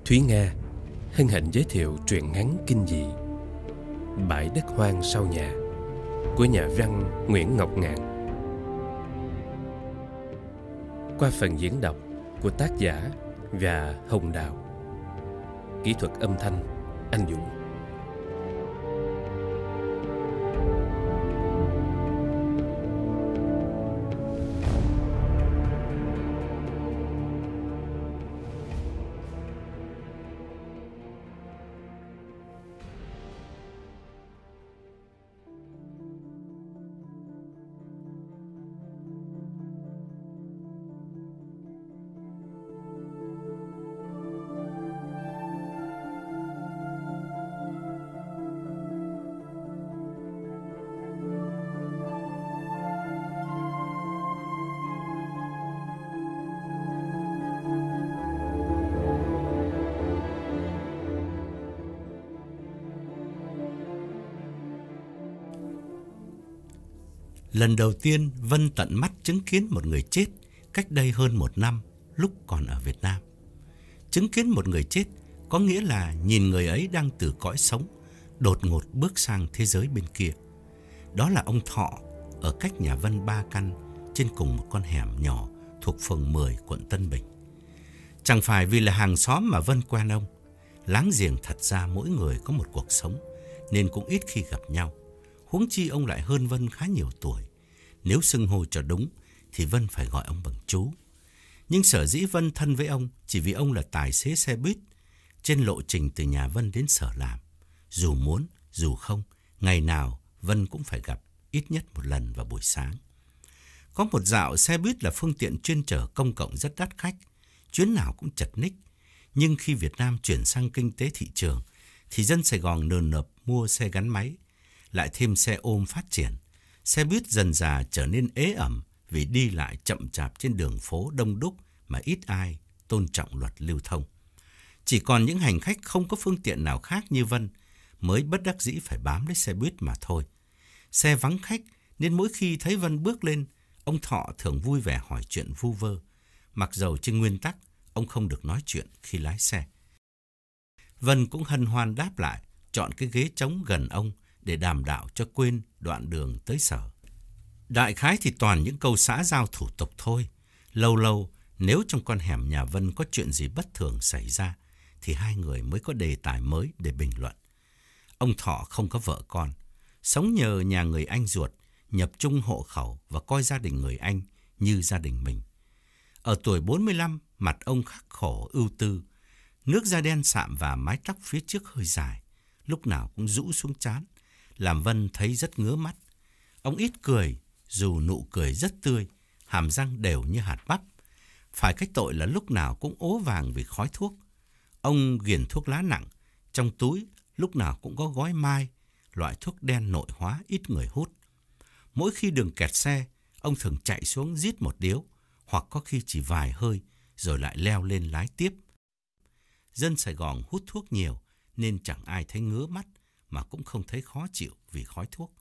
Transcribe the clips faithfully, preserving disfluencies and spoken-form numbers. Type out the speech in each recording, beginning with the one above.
Thúy Nga hân hạnh giới thiệu truyện ngắn kinh dị Bãi đất hoang sau nhà của nhà văn Nguyễn Ngọc Ngạn, qua phần diễn đọc của tác giả và Hồng Đào. Kỹ thuật âm thanh anh Dũng. Lần đầu tiên Vân tận mắt chứng kiến một người chết cách đây hơn một năm lúc còn ở Việt Nam. Chứng kiến một người chết có nghĩa là nhìn người ấy đang từ cõi sống đột ngột bước sang thế giới bên kia. Đó là ông Thọ ở cách nhà Vân ba căn trên cùng một con hẻm nhỏ thuộc phường mười, quận Tân Bình. Chẳng phải vì là hàng xóm mà Vân quen ông. Láng giềng thật ra mỗi người có một cuộc sống nên cũng ít khi gặp nhau. Huống chi ông lại hơn Vân khá nhiều tuổi. Nếu xưng hô cho đúng thì Vân phải gọi ông bằng chú. Nhưng sở dĩ Vân thân với ông chỉ vì ông là tài xế xe buýt trên lộ trình từ nhà Vân đến sở làm. Dù muốn, dù không, ngày nào Vân cũng phải gặp ít nhất một lần vào buổi sáng. Có một dạo xe buýt là phương tiện chuyên chở công cộng rất đắt khách, chuyến nào cũng chật ních. Nhưng khi Việt Nam chuyển sang kinh tế thị trường thì dân Sài Gòn nườm nượp mua xe gắn máy, lại thêm xe ôm phát triển. Xe buýt dần dà trở nên ế ẩm vì đi lại chậm chạp trên đường phố đông đúc mà ít ai tôn trọng luật lưu thông. Chỉ còn những hành khách không có phương tiện nào khác như Vân mới bất đắc dĩ phải bám lấy xe buýt mà thôi. Xe vắng khách nên mỗi khi thấy Vân bước lên, ông Thọ thường vui vẻ hỏi chuyện vu vơ, mặc dầu trên nguyên tắc ông không được nói chuyện khi lái xe. Vân cũng hân hoan đáp lại, chọn cái ghế trống gần ông để đàm đạo cho quên đoạn đường tới sở. Đại khái thì toàn những câu xã giao thủ tục thôi. Lâu lâu nếu trong con hẻm nhà Vân có chuyện gì bất thường xảy ra thì hai người mới có đề tài mới để bình luận. Ông Thọ không có vợ con, sống nhờ nhà người anh ruột, nhập chung hộ khẩu và coi gia đình người anh như gia đình mình. Ở tuổi bốn mươi lăm, mặt ông khắc khổ ưu tư, nước da đen sạm và mái tóc phía trước hơi dài, lúc nào cũng rũ xuống trán, làm Vân thấy rất ngứa mắt. Ông ít cười, dù nụ cười rất tươi, hàm răng đều như hạt bắp. Phải cái tội là lúc nào cũng ố vàng vì khói thuốc. Ông ghiền thuốc lá nặng, trong túi lúc nào cũng có gói mai, loại thuốc đen nội hóa ít người hút. Mỗi khi đường kẹt xe, ông thường chạy xuống rít một điếu, hoặc có khi chỉ vài hơi, rồi lại leo lên lái tiếp. Dân Sài Gòn hút thuốc nhiều, nên chẳng ai thấy ngứa mắt, mà cũng không thấy khó chịu vì khói thuốc.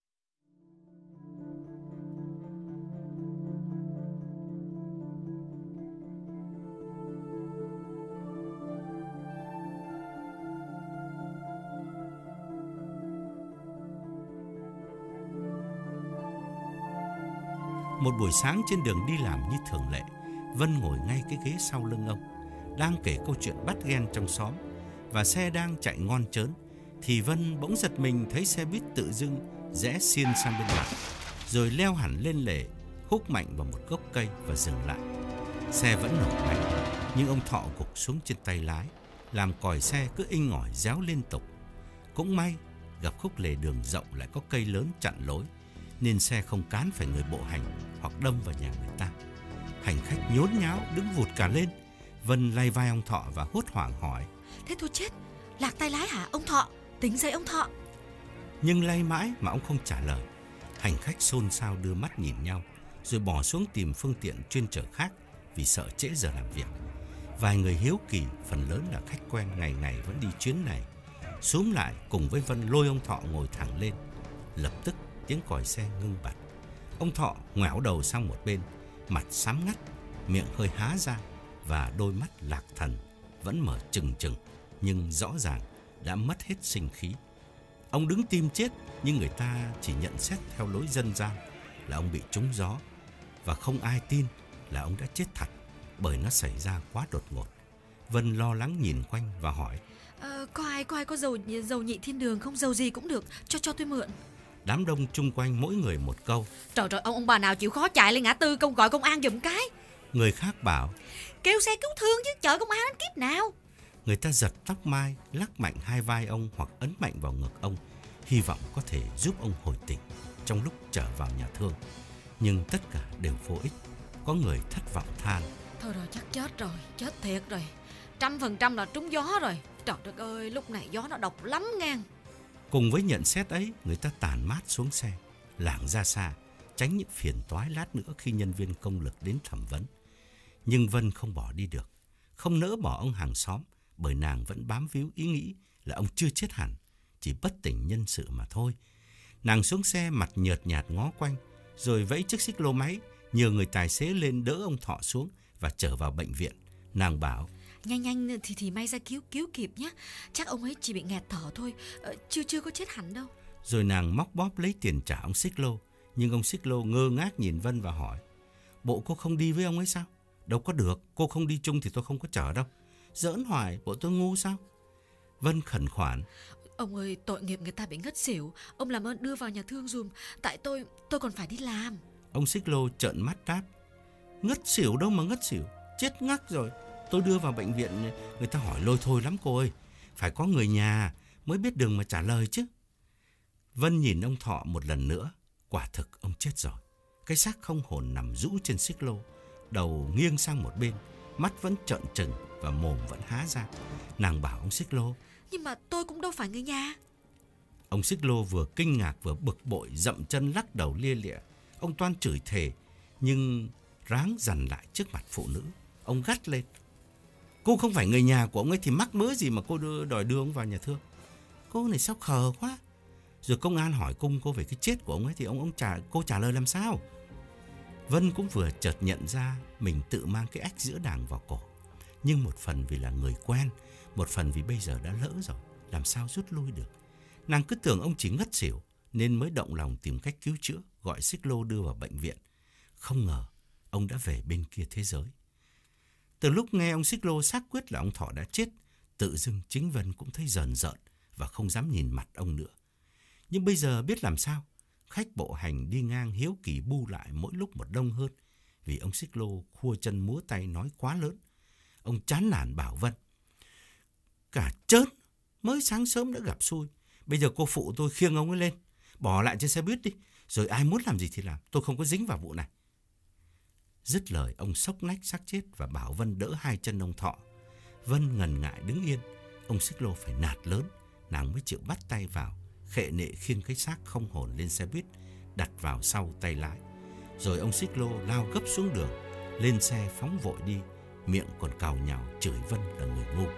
Một buổi sáng trên đường đi làm như thường lệ, Vân ngồi ngay cái ghế sau lưng ông, đang kể câu chuyện bắt ghen trong xóm, và xe đang chạy ngon chớn, thì Vân bỗng giật mình thấy xe buýt tự dưng rẽ xiên sang bên ngoài, rồi leo hẳn lên lề, húc mạnh vào một gốc cây và dừng lại. Xe vẫn nổ mạnh, nhưng ông Thọ gục xuống trên tay lái, làm còi xe cứ inh ỏi réo liên tục. Cũng may gặp khúc lề đường rộng lại có cây lớn chặn lối, nên xe không cán phải người bộ hành hoặc đâm vào nhà người ta. Hành khách nhốn nháo đứng vụt cả lên. Vân lay vai ông Thọ và hốt hoảng hỏi: Thế tôi chết, lạc tay lái hả ông Thọ? Tính dậy ông Thọ. Nhưng lay mãi mà ông không trả lời. Hành khách xôn xao đưa mắt nhìn nhau, rồi bỏ xuống tìm phương tiện chuyên chở khác vì sợ trễ giờ làm việc. Vài người hiếu kỳ, phần lớn là khách quen ngày ngày vẫn đi chuyến này, xúm lại cùng với Vân lôi ông Thọ ngồi thẳng lên. Lập tức tiếng còi xe ngưng bặt. Ông Thọ ngoẻo đầu sang một bên, mặt xám ngắt, miệng hơi há ra và đôi mắt lạc thần vẫn mở trừng trừng, nhưng rõ ràng đã mất hết sinh khí. Ông đứng tim chết, nhưng người ta chỉ nhận xét theo lối dân gian là ông bị trúng gió, và không ai tin là ông đã chết thật, bởi nó xảy ra quá đột ngột. Vân lo lắng nhìn quanh và hỏi: ờ, Có ai có ai có dầu dầu nhị thiên đường không? Dầu gì cũng được, cho cho tôi mượn. Đám đông chung quanh mỗi người một câu. Trời trời, ông ông bà nào chịu khó chạy lên ngã tư công gọi công an giùm cái. Người khác bảo: Kêu xe cứu thương chứ, chở công an đến kiếp nào. Người ta giật tóc mai, lắc mạnh hai vai ông hoặc ấn mạnh vào ngực ông, hy vọng có thể giúp ông hồi tỉnh trong lúc trở vào nhà thương. Nhưng tất cả đều vô ích. Có người thất vọng than: Thôi rồi, chắc chết rồi, chết thiệt rồi. Trăm phần trăm là trúng gió rồi. Trời đất ơi, lúc này gió nó độc lắm ngang. Cùng với nhận xét ấy, người ta tản mát xuống xe, lảng ra xa, tránh những phiền toái lát nữa khi nhân viên công lực đến thẩm vấn. Nhưng Vân không bỏ đi được, không nỡ bỏ ông hàng xóm, bởi nàng vẫn bám víu ý nghĩ là ông chưa chết hẳn, chỉ bất tỉnh nhân sự mà thôi. Nàng xuống xe, mặt nhợt nhạt ngó quanh, rồi vẫy chiếc xích lô máy, nhờ người tài xế lên đỡ ông Thọ xuống và chở vào bệnh viện. Nàng bảo: Nhanh nhanh thì thì may ra cứu cứu kịp nhé. Chắc ông ấy chỉ bị nghẹt thở thôi, ờ, chưa chưa có chết hẳn đâu. Rồi nàng móc bóp lấy tiền trả ông xích lô. Nhưng ông xích lô ngơ ngác nhìn Vân và hỏi: Bộ cô không đi với ông ấy sao? Đâu có được, cô không đi chung thì tôi không có chở đâu. Giỡn hoài, bộ tôi ngu sao? Vân khẩn khoản: Ông ơi, tội nghiệp người ta bị ngất xỉu, ông làm ơn đưa vào nhà thương dùm, tại tôi tôi còn phải đi làm. Ông xích lô trợn mắt đáp: Ngất xỉu đâu mà ngất xỉu, chết ngắc rồi. Tôi đưa vào bệnh viện, người ta hỏi lôi thôi lắm cô ơi. Phải có người nhà mới biết đường mà trả lời chứ. Vân nhìn ông Thọ một lần nữa. Quả thực ông chết rồi. Cái xác không hồn nằm rũ trên xích lô, đầu nghiêng sang một bên, mắt vẫn trợn trừng và mồm vẫn há ra. Nàng bảo ông xích lô: Nhưng mà tôi cũng đâu phải người nhà. Ông xích lô vừa kinh ngạc vừa bực bội, dậm chân lắc đầu lia lịa. Ông toan chửi thề, nhưng ráng dằn lại trước mặt phụ nữ. Ông gắt lên: Cô không phải người nhà của ông ấy thì mắc mớ gì mà cô đưa, đòi đưa ông vào nhà thương. Cô này sao khờ quá. Rồi công an hỏi cung cô về cái chết của ông ấy thì ông ông trả cô trả lời làm sao? Vân cũng vừa chợt nhận ra mình tự mang cái ách giữa đàng vào cổ. Nhưng một phần vì là người quen, một phần vì bây giờ đã lỡ rồi, làm sao rút lui được. Nàng cứ tưởng ông chỉ ngất xỉu nên mới động lòng tìm cách cứu chữa, gọi xích lô đưa vào bệnh viện. Không ngờ ông đã về bên kia thế giới. Từ lúc nghe ông xích lô xác quyết là ông Thọ đã chết, tự dưng chính Vân cũng thấy rờn rợn và không dám nhìn mặt ông nữa. Nhưng bây giờ biết làm sao, khách bộ hành đi ngang hiếu kỳ bu lại mỗi lúc một đông hơn, vì ông xích lô khua chân múa tay nói quá lớn. Ông chán nản bảo Vân: Cả chớn, mới sáng sớm đã gặp xui, bây giờ cô phụ tôi khiêng ông ấy lên, bỏ lại trên xe buýt đi, rồi ai muốn làm gì thì làm, tôi không có dính vào vụ này. Dứt lời, ông xốc nách xác chết và bảo Vân đỡ hai chân ông Thọ. Vân ngần ngại đứng yên, ông xích lô phải nạt lớn, nàng mới chịu bắt tay vào, khệ nệ khiêng cái xác không hồn lên xe buýt, đặt vào sau tay lái. Rồi ông xích lô lao gấp xuống đường, lên xe phóng vội đi, miệng còn càu nhàu chửi Vân là người ngu.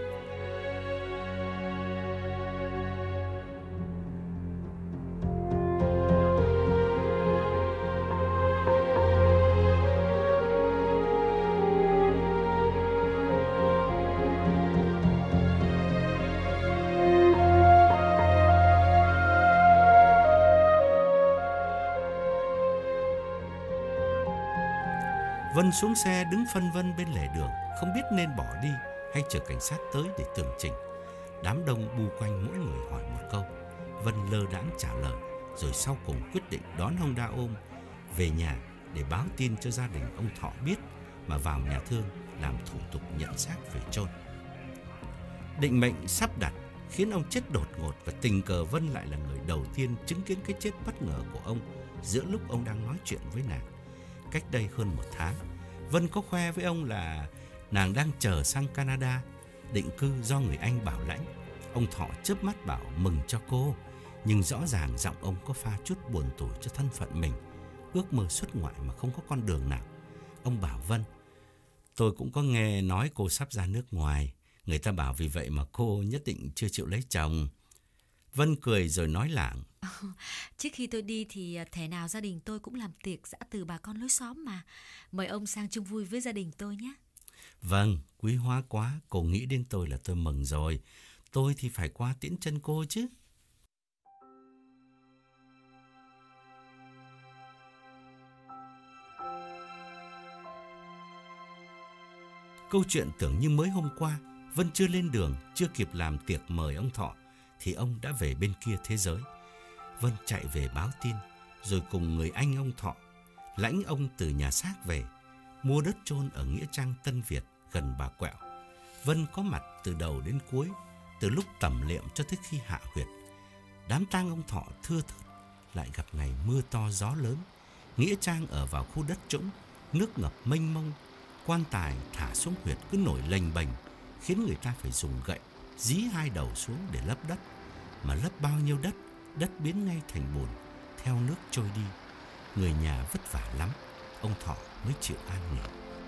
Vân xuống xe đứng phân vân bên lề đường, không biết nên bỏ đi hay chờ cảnh sát tới để tường trình. Đám đông bu quanh mỗi người hỏi một câu. Vân lơ đãng trả lời, rồi sau cùng quyết định đón Honda ôm về nhà để báo tin cho gia đình ông Thọ biết, mà vào nhà thương làm thủ tục nhận xác về chôn. Định mệnh sắp đặt khiến ông chết đột ngột, và tình cờ Vân lại là người đầu tiên chứng kiến cái chết bất ngờ của ông giữa lúc ông đang nói chuyện với nàng. Cách đây hơn một tháng, Vân có khoe với ông là nàng đang chờ sang Canada định cư do người Anh bảo lãnh. Ông Thọ chớp mắt bảo mừng cho cô, nhưng rõ ràng giọng ông có pha chút buồn tủi cho thân phận mình, ước mơ xuất ngoại mà không có con đường nào. Ông bảo Vân: Tôi cũng có nghe nói cô sắp ra nước ngoài, người ta bảo vì vậy mà cô nhất định chưa chịu lấy chồng. Vân cười rồi nói lảng: Trước khi tôi đi thì thể nào gia đình tôi cũng làm tiệc giã từ bà con lối xóm mà. Mời ông sang chung vui với gia đình tôi nhé. Vâng, quý hóa quá, cô nghĩ đến tôi là tôi mừng rồi. Tôi thì phải qua tiễn chân cô chứ. Câu chuyện tưởng như mới hôm qua, Vân chưa lên đường, chưa kịp làm tiệc mời ông Thọ, thì ông đã về bên kia thế giới. Vân chạy về báo tin, rồi cùng người anh ông Thọ lãnh ông từ nhà xác về, mua đất chôn ở nghĩa trang Tân Việt gần Bà Quẹo. Vân có mặt từ đầu đến cuối, từ lúc tẩm liệm cho tới khi hạ huyệt. Đám tang ông Thọ thưa thớt, lại gặp ngày mưa to gió lớn. Nghĩa trang ở vào khu đất trũng, nước ngập mênh mông. Quan tài thả xuống huyệt cứ nổi lềnh bềnh, khiến người ta phải dùng gậy dí hai đầu xuống để lấp đất. Mà lấp bao nhiêu đất, đất biến ngay thành bùn, theo nước trôi đi. Người nhà vất vả lắm, ông Thọ mới chịu an nghỉ.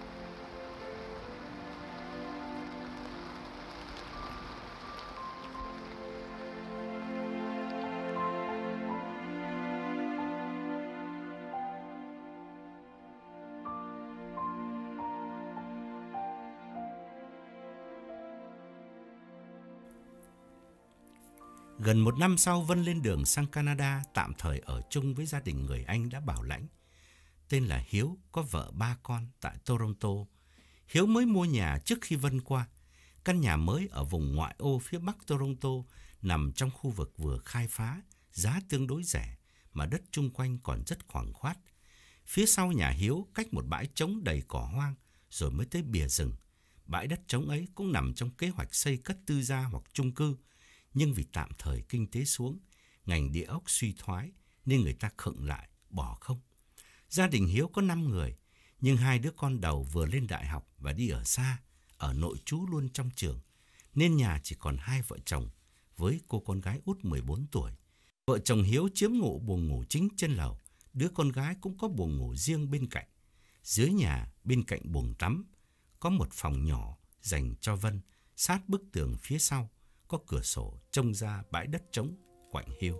Gần một năm sau, Vân lên đường sang Canada, tạm thời ở chung với gia đình người anh đã bảo lãnh. Tên là Hiếu, có vợ ba con tại Toronto. Hiếu mới mua nhà trước khi Vân qua. Căn nhà mới ở vùng ngoại ô phía bắc Toronto, nằm trong khu vực vừa khai phá, giá tương đối rẻ, mà đất chung quanh còn rất khoảng khoát. Phía sau nhà Hiếu cách một bãi trống đầy cỏ hoang, rồi mới tới bìa rừng. Bãi đất trống ấy cũng nằm trong kế hoạch xây cất tư gia hoặc chung cư. Nhưng vì tạm thời kinh tế xuống, ngành địa ốc suy thoái nên người ta khựng lại, bỏ không. Gia đình Hiếu có năm người, nhưng hai đứa con đầu vừa lên đại học và đi ở xa, ở nội trú luôn trong trường, nên nhà chỉ còn hai vợ chồng với cô con gái út mười bốn tuổi. Vợ chồng Hiếu chiếm ngụ buồng ngủ chính trên lầu, đứa con gái cũng có buồng ngủ riêng bên cạnh. Dưới nhà, bên cạnh buồng tắm, có một phòng nhỏ dành cho Vân, sát bức tường phía sau, có cửa sổ trông ra bãi đất trống quạnh hiu.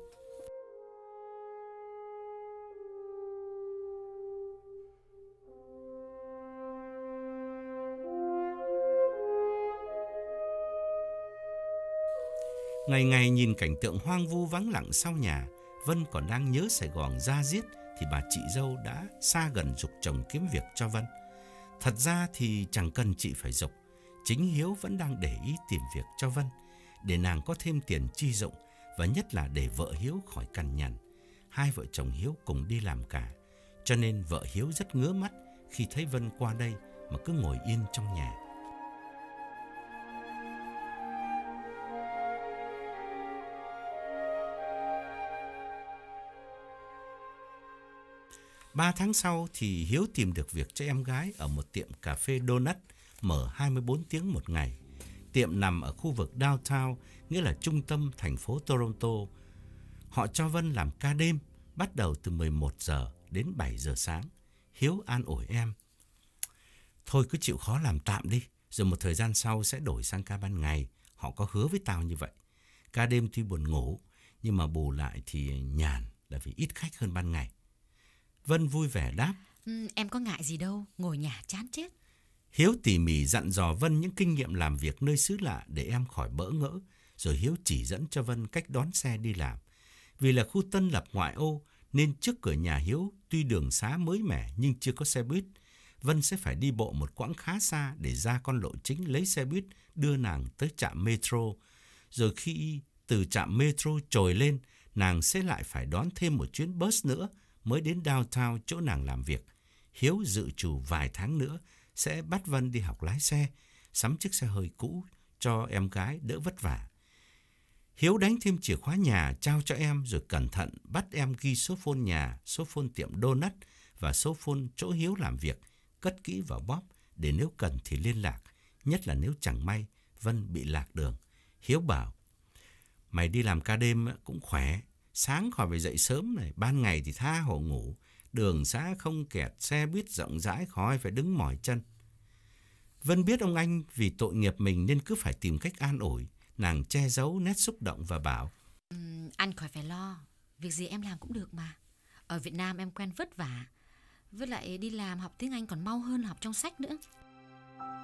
Ngày ngày nhìn cảnh tượng hoang vu vắng lặng sau nhà, Vân còn đang nhớ Sài Gòn da diết thì bà chị dâu đã xa gần giục chồng kiếm việc cho Vân. Thật ra thì chẳng cần chị phải giục, chính Hiếu vẫn đang để ý tìm việc cho Vân, để nàng có thêm tiền chi dụng, và nhất là để vợ Hiếu khỏi cằn nhằn. Hai vợ chồng Hiếu cùng đi làm cả, cho nên vợ Hiếu rất ngứa mắt khi thấy Vân qua đây mà cứ ngồi yên trong nhà. Ba tháng sau thì Hiếu tìm được việc cho em gái ở một tiệm cà phê donut mở hai mươi bốn tiếng một ngày. Tiệm nằm ở khu vực downtown, nghĩa là trung tâm thành phố Toronto. Họ cho Vân làm ca đêm, bắt đầu từ mười một giờ đến bảy giờ sáng. Hiếu an ủi em: thôi cứ chịu khó làm tạm đi, rồi một thời gian sau sẽ đổi sang ca ban ngày. Họ có hứa với tao như vậy. Ca đêm tuy buồn ngủ, nhưng mà bù lại thì nhàn, là vì ít khách hơn ban ngày. Vân vui vẻ đáp: ừ, Em có ngại gì đâu, ngồi nhà chán chết. Hiếu tỉ mỉ dặn dò Vân những kinh nghiệm làm việc nơi xứ lạ để em khỏi bỡ ngỡ. Rồi Hiếu chỉ dẫn cho Vân cách đón xe đi làm. Vì là khu tân lập ngoại ô, nên trước cửa nhà Hiếu tuy đường xá mới mẻ nhưng chưa có xe buýt. Vân sẽ phải đi bộ một quãng khá xa để ra con lộ chính lấy xe buýt đưa nàng tới trạm metro. Rồi khi từ trạm metro trồi lên, nàng sẽ lại phải đón thêm một chuyến bus nữa mới đến downtown chỗ nàng làm việc. Hiếu dự trù vài tháng nữa sẽ bắt Vân đi học lái xe, sắm chiếc xe hơi cũ cho em gái đỡ vất vả. Hiếu đánh thêm chìa khóa nhà trao cho em, rồi cẩn thận bắt em ghi số phone nhà, số phone tiệm donut và số phone chỗ Hiếu làm việc, cất kỹ vào bóp để nếu cần thì liên lạc, nhất là nếu chẳng may Vân bị lạc đường. Hiếu bảo: mày đi làm ca đêm cũng khỏe, sáng khỏi phải dậy sớm này, ban ngày thì tha hồ ngủ, đường xá không kẹt, xe buýt rộng rãi, khỏi phải đứng mỏi chân. Vân biết ông anh vì tội nghiệp mình nên cứ phải tìm cách an ủi. Nàng che giấu nét xúc động và bảo: ừ, Anh khỏi phải lo, việc gì em làm cũng được mà. Ở Việt Nam em quen vất vả, với lại đi làm học tiếng Anh còn mau hơn học trong sách nữa.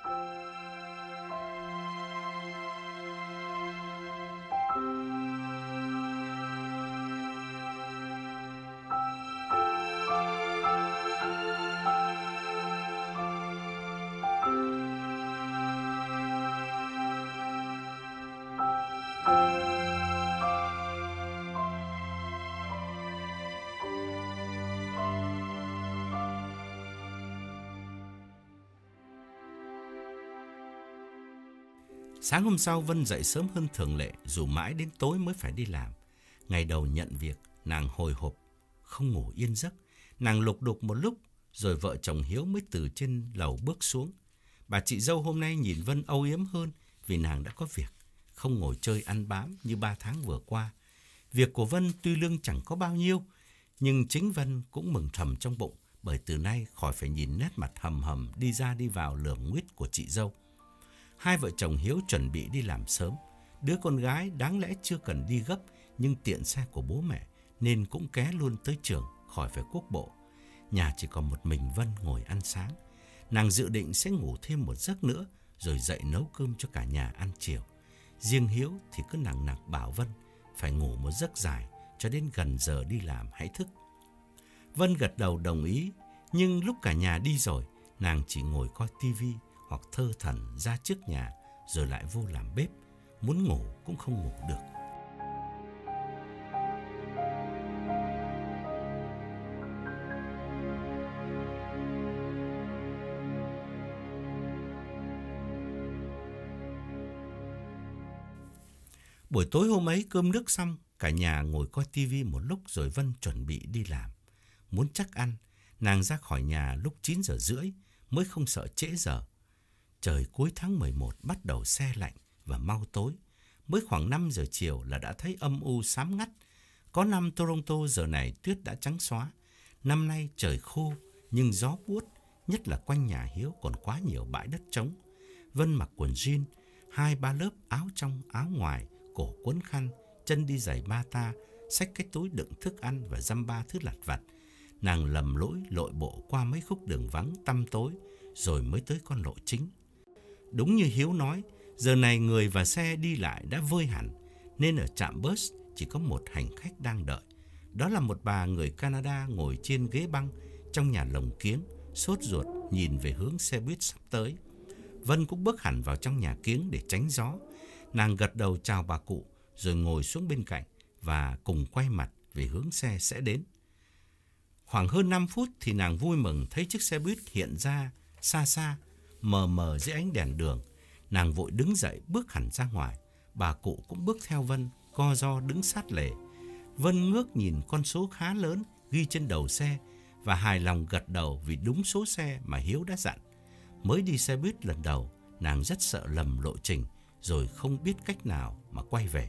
Sáng hôm sau, Vân dậy sớm hơn thường lệ, dù mãi đến tối mới phải đi làm. Ngày đầu nhận việc, nàng hồi hộp, không ngủ yên giấc. Nàng lục đục một lúc, rồi vợ chồng Hiếu mới từ trên lầu bước xuống. Bà chị dâu hôm nay nhìn Vân âu yếm hơn vì nàng đã có việc, không ngồi chơi ăn bám như ba tháng vừa qua. Việc của Vân tuy lương chẳng có bao nhiêu, nhưng chính Vân cũng mừng thầm trong bụng, bởi từ nay khỏi phải nhìn nét mặt hầm hầm đi ra đi vào lườm nguýt của chị dâu. Hai vợ chồng Hiếu chuẩn bị đi làm sớm. Đứa con gái đáng lẽ chưa cần đi gấp, nhưng tiện xe của bố mẹ nên cũng ké luôn tới trường, khỏi phải cuốc bộ. Nhà chỉ còn một mình Vân ngồi ăn sáng. Nàng dự định sẽ ngủ thêm một giấc nữa, rồi dậy nấu cơm cho cả nhà ăn chiều. Riêng Hiếu thì cứ nằng nặc bảo Vân phải ngủ một giấc dài, cho đến gần giờ đi làm hãy thức. Vân gật đầu đồng ý, nhưng lúc cả nhà đi rồi, nàng chỉ ngồi coi tivi hoặc thơ thẩn ra trước nhà, rồi lại vô làm bếp. Muốn ngủ cũng không ngủ được. Buổi tối hôm ấy cơm nước xong, cả nhà ngồi coi tivi một lúc rồi Vân chuẩn bị đi làm. Muốn chắc ăn, nàng ra khỏi nhà lúc chín giờ rưỡi mới không sợ trễ giờ. Trời cuối tháng mười một bắt đầu se lạnh và mau tối. Mới khoảng năm giờ chiều là đã thấy âm u xám ngắt. Có năm Toronto giờ này tuyết đã trắng xóa. Năm nay trời khô nhưng gió buốt, nhất là quanh nhà Hiếu còn quá nhiều bãi đất trống. Vân mặc quần jean, hai ba lớp áo trong áo ngoài, cổ quấn khăn, chân đi giày bata, xách cái túi đựng thức ăn và dăm ba thứ lặt vặt. Nàng lầm lỗi lội bộ qua mấy khúc đường vắng tăm tối, rồi mới tới con lộ chính. Đúng như Hiếu nói, giờ này người và xe đi lại đã vơi hẳn, nên ở trạm bus chỉ có một hành khách đang đợi. Đó là một bà người Canada ngồi trên ghế băng trong nhà lồng kiếng, sốt ruột nhìn về hướng xe buýt sắp tới. Vân cũng bước hẳn vào trong nhà kiếng để tránh gió. Nàng gật đầu chào bà cụ, rồi ngồi xuống bên cạnh và cùng quay mặt về hướng xe sẽ đến. Khoảng hơn năm phút thì nàng vui mừng thấy chiếc xe buýt hiện ra xa xa, mờ mờ dưới ánh đèn đường. Nàng vội đứng dậy bước hẳn ra ngoài. Bà cụ cũng bước theo Vân, co ro đứng sát lề. Vân ngước nhìn con số khá lớn ghi trên đầu xe và hài lòng gật đầu vì đúng số xe mà Hiếu đã dặn. Mới đi xe buýt lần đầu, nàng rất sợ lầm lộ trình, rồi không biết cách nào mà quay về.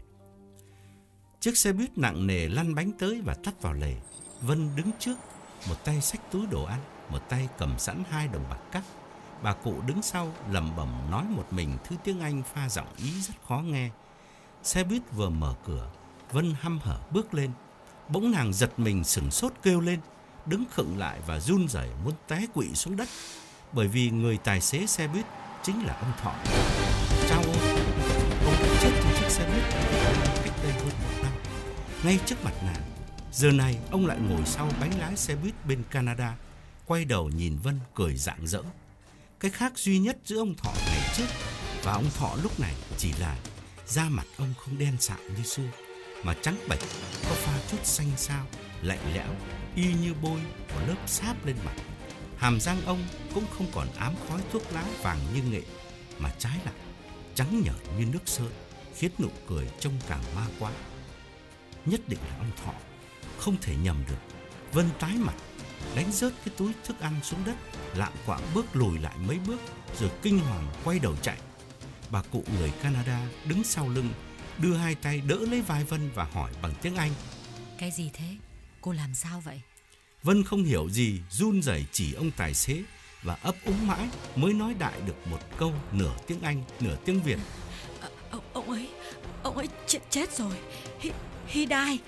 Chiếc xe buýt nặng nề lăn bánh tới và tắt vào lề. Vân đứng trước, một tay xách túi đồ ăn, một tay cầm sẵn hai đồng bạc cắt. Bà cụ đứng sau lẩm bẩm nói một mình thứ tiếng Anh pha giọng Ý rất khó nghe. Xe buýt vừa mở cửa, Vân hăm hở bước lên. Bỗng nàng giật mình sửng sốt kêu lên, đứng khựng lại và run rẩy muốn té quỵ xuống đất, bởi vì người tài xế xe buýt chính là ông Thọ. Chao ôi, ông đã chết trong chiếc xe buýt cách đây hơn một năm, ngay trước mặt nàng. Giờ này ông lại ngồi sau bánh lái xe buýt bên Canada, quay đầu nhìn Vân cười rạng rỡ. Cái khác duy nhất giữa ông Thọ ngày trước và ông Thọ lúc này chỉ là da mặt ông không đen sạm như xưa, mà trắng bệch, có pha chút xanh xao, lạnh lẽo, y như bôi của lớp sáp lên mặt. Hàm răng ông cũng không còn ám khói thuốc lá vàng như nghệ, mà trái lại trắng nhợt như nước sơn, khiến nụ cười trông càng ma quá. Nhất định là ông Thọ, không thể nhầm được. Vân tái mặt, đánh rớt cái túi thức ăn xuống đất, lạng quạng bước lùi lại mấy bước, rồi kinh hoàng quay đầu chạy. Bà cụ người Canada đứng sau lưng, đưa hai tay đỡ lấy vai Vân và hỏi bằng tiếng Anh: Cái gì thế? Cô làm sao vậy? Vân không hiểu gì, run rẩy chỉ ông tài xế và ấp úng mãi mới nói đại được một câu nửa tiếng Anh, nửa tiếng Việt. À, ông, ông ấy, ông ấy chết, chết rồi. He, he died.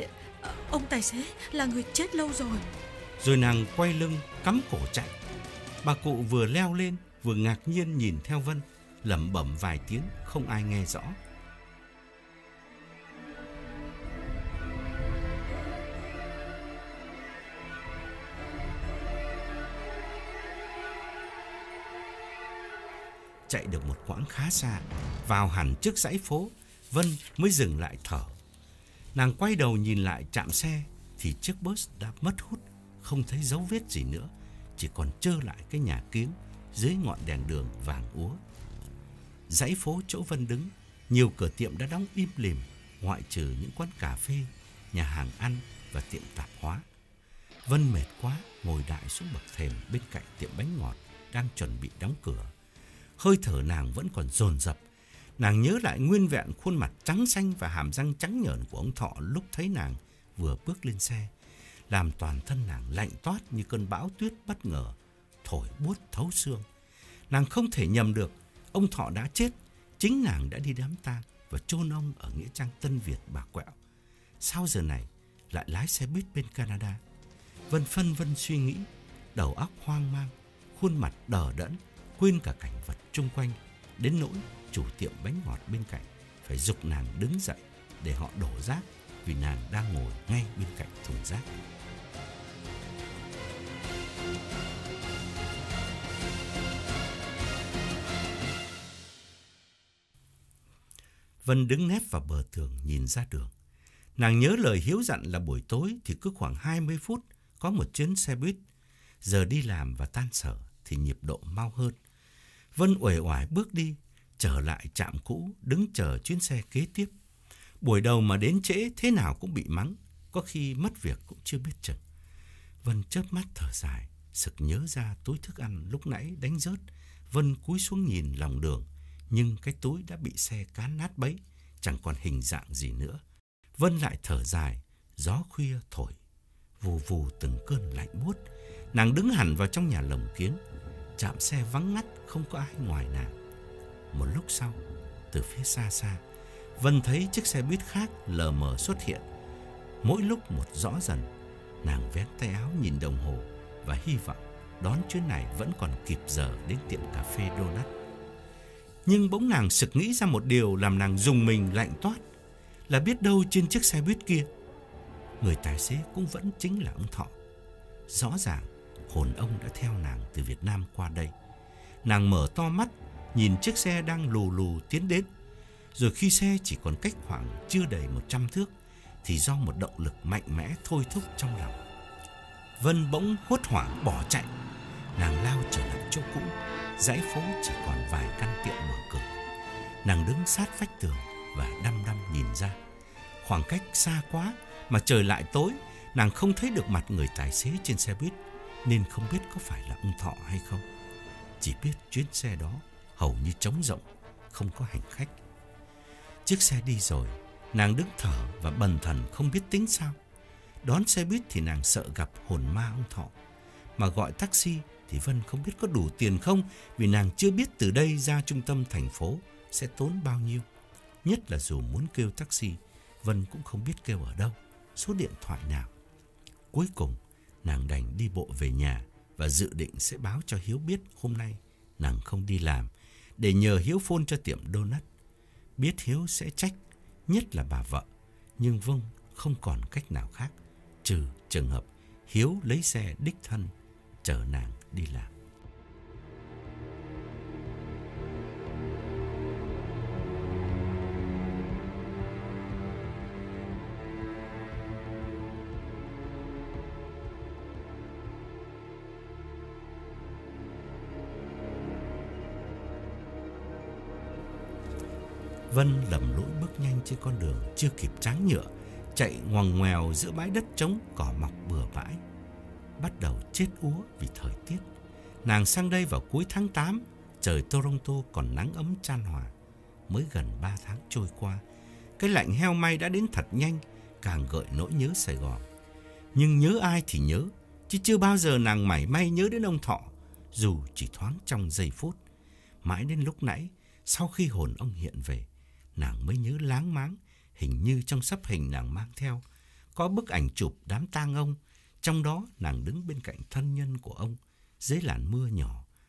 Ông tài xế là người chết lâu rồi. Rồi nàng quay lưng cắm cổ chạy. Bà cụ vừa leo lên vừa ngạc nhiên nhìn theo Vân, lẩm bẩm vài tiếng không ai nghe rõ. Chạy được một quãng khá xa, vào hẳn trước dãy phố, Vân mới dừng lại thở. Nàng quay đầu nhìn lại trạm xe thì chiếc bus đã mất hút, không thấy dấu vết gì nữa, chỉ còn trơ lại cái nhà kiếng dưới ngọn đèn đường vàng úa. Dãy phố chỗ Vân đứng, nhiều cửa tiệm đã đóng im lìm, ngoại trừ những quán cà phê, nhà hàng ăn và tiệm tạp hóa. Vân mệt quá, ngồi đại xuống bậc thềm bên cạnh tiệm bánh ngọt đang chuẩn bị đóng cửa. Hơi thở nàng vẫn còn dồn dập. Nàng nhớ lại nguyên vẹn khuôn mặt trắng xanh và hàm răng trắng nhợn của ông Thọ lúc thấy nàng vừa bước lên xe, làm toàn thân nàng lạnh toát như cơn bão tuyết bất ngờ, thổi buốt thấu xương. Nàng không thể nhầm được, ông Thọ đã chết, chính nàng đã đi đám tang và chôn ông ở nghĩa trang Tân Việt Bà Quẹo. Sao giờ này lại lái xe buýt bên Canada? Vân phân vân suy nghĩ, đầu óc hoang mang, khuôn mặt đờ đẫn, quên cả cảnh vật chung quanh, đến nỗi chủ tiệm bánh ngọt bên cạnh phải giục nàng đứng dậy để họ đổ rác, vì nàng đang ngồi ngay bên cạnh thùng rác. Vân đứng nép vào bờ tường nhìn ra đường. Nàng nhớ lời Hiếu dặn là buổi tối thì cứ khoảng hai mươi phút có một chuyến xe buýt. Giờ đi làm và tan sở thì nhịp độ mau hơn. Vân uể oải bước đi, trở lại trạm cũ, đứng chờ chuyến xe kế tiếp. Buổi đầu mà đến trễ thế nào cũng bị mắng, có khi mất việc cũng chưa biết chừng. Vân chớp mắt thở dài, sực nhớ ra túi thức ăn lúc nãy đánh rớt. Vân cúi xuống nhìn lòng đường, nhưng cái túi đã bị xe cán nát bấy, chẳng còn hình dạng gì nữa. Vân lại thở dài, gió khuya thổi, vù vù từng cơn lạnh buốt. Nàng đứng hẳn vào trong nhà lồng kiếng, trạm xe vắng ngắt, không có ai ngoài nàng. Một lúc sau, từ phía xa xa, Vân thấy chiếc xe buýt khác lờ mờ xuất hiện, mỗi lúc một rõ dần. Nàng vén tay áo nhìn đồng hồ và hy vọng đón chuyến này vẫn còn kịp giờ đến tiệm cà phê Donut. Nhưng bỗng nàng sực nghĩ ra một điều làm nàng rùng mình lạnh toát, là biết đâu trên chiếc xe buýt kia, người tài xế cũng vẫn chính là ông Thọ. Rõ ràng hồn ông đã theo nàng từ Việt Nam qua đây. Nàng mở to mắt, nhìn chiếc xe đang lù lù tiến đến. Rồi khi xe chỉ còn cách khoảng chưa đầy một trăm thước, thì do một động lực mạnh mẽ thôi thúc trong lòng, Vân bỗng hốt hoảng bỏ chạy. Nàng lao trở lại chỗ cũ, dãy phố chỉ còn vài căn tiệm mở cửa. Nàng đứng sát vách tường và đăm đăm nhìn ra. Khoảng cách xa quá mà trời lại tối, nàng không thấy được mặt người tài xế trên xe buýt, nên không biết có phải là ông Thọ hay không. Chỉ biết chuyến xe đó hầu như trống rỗng, không có hành khách. Chiếc xe đi rồi, nàng đứng thở và bần thần không biết tính sao. Đón xe buýt thì nàng sợ gặp hồn ma ông Thọ, mà gọi taxi thì Vân không biết có đủ tiền không, vì nàng chưa biết từ đây ra trung tâm thành phố sẽ tốn bao nhiêu. Nhất là dù muốn kêu taxi, Vân cũng không biết kêu ở đâu, số điện thoại nào. Cuối cùng, nàng đành đi bộ về nhà và dự định sẽ báo cho Hiếu biết hôm nay nàng không đi làm, để nhờ Hiếu phone cho tiệm donut. Biết Hiếu sẽ trách, nhất là bà vợ, nhưng Vân không còn cách nào khác, trừ trường hợp Hiếu lấy xe đích thân chở nàng đi làm. Vân lầm lũi bước nhanh trên con đường chưa kịp tráng nhựa, chạy ngoằn ngoèo giữa bãi đất trống cỏ mọc bừa bãi. Bắt đầu chết úa vì thời tiết. Nàng sang đây vào cuối tháng tám, trời Toronto còn nắng ấm chan hòa. Mới gần ba tháng trôi qua, cái lạnh heo may đã đến thật nhanh, càng gợi nỗi nhớ Sài Gòn. Nhưng nhớ ai thì nhớ, chứ chưa bao giờ nàng mảy may nhớ đến ông Thọ, dù chỉ thoáng trong giây phút. Mãi đến lúc nãy, sau khi hồn ông hiện về, nàng mới nhớ láng máng, hình như trong sắp hình nàng mang theo có bức ảnh chụp đám tang ông. Trong đó nàng đứng bên cạnh thân nhân của ông, dưới làn mưa nhỏ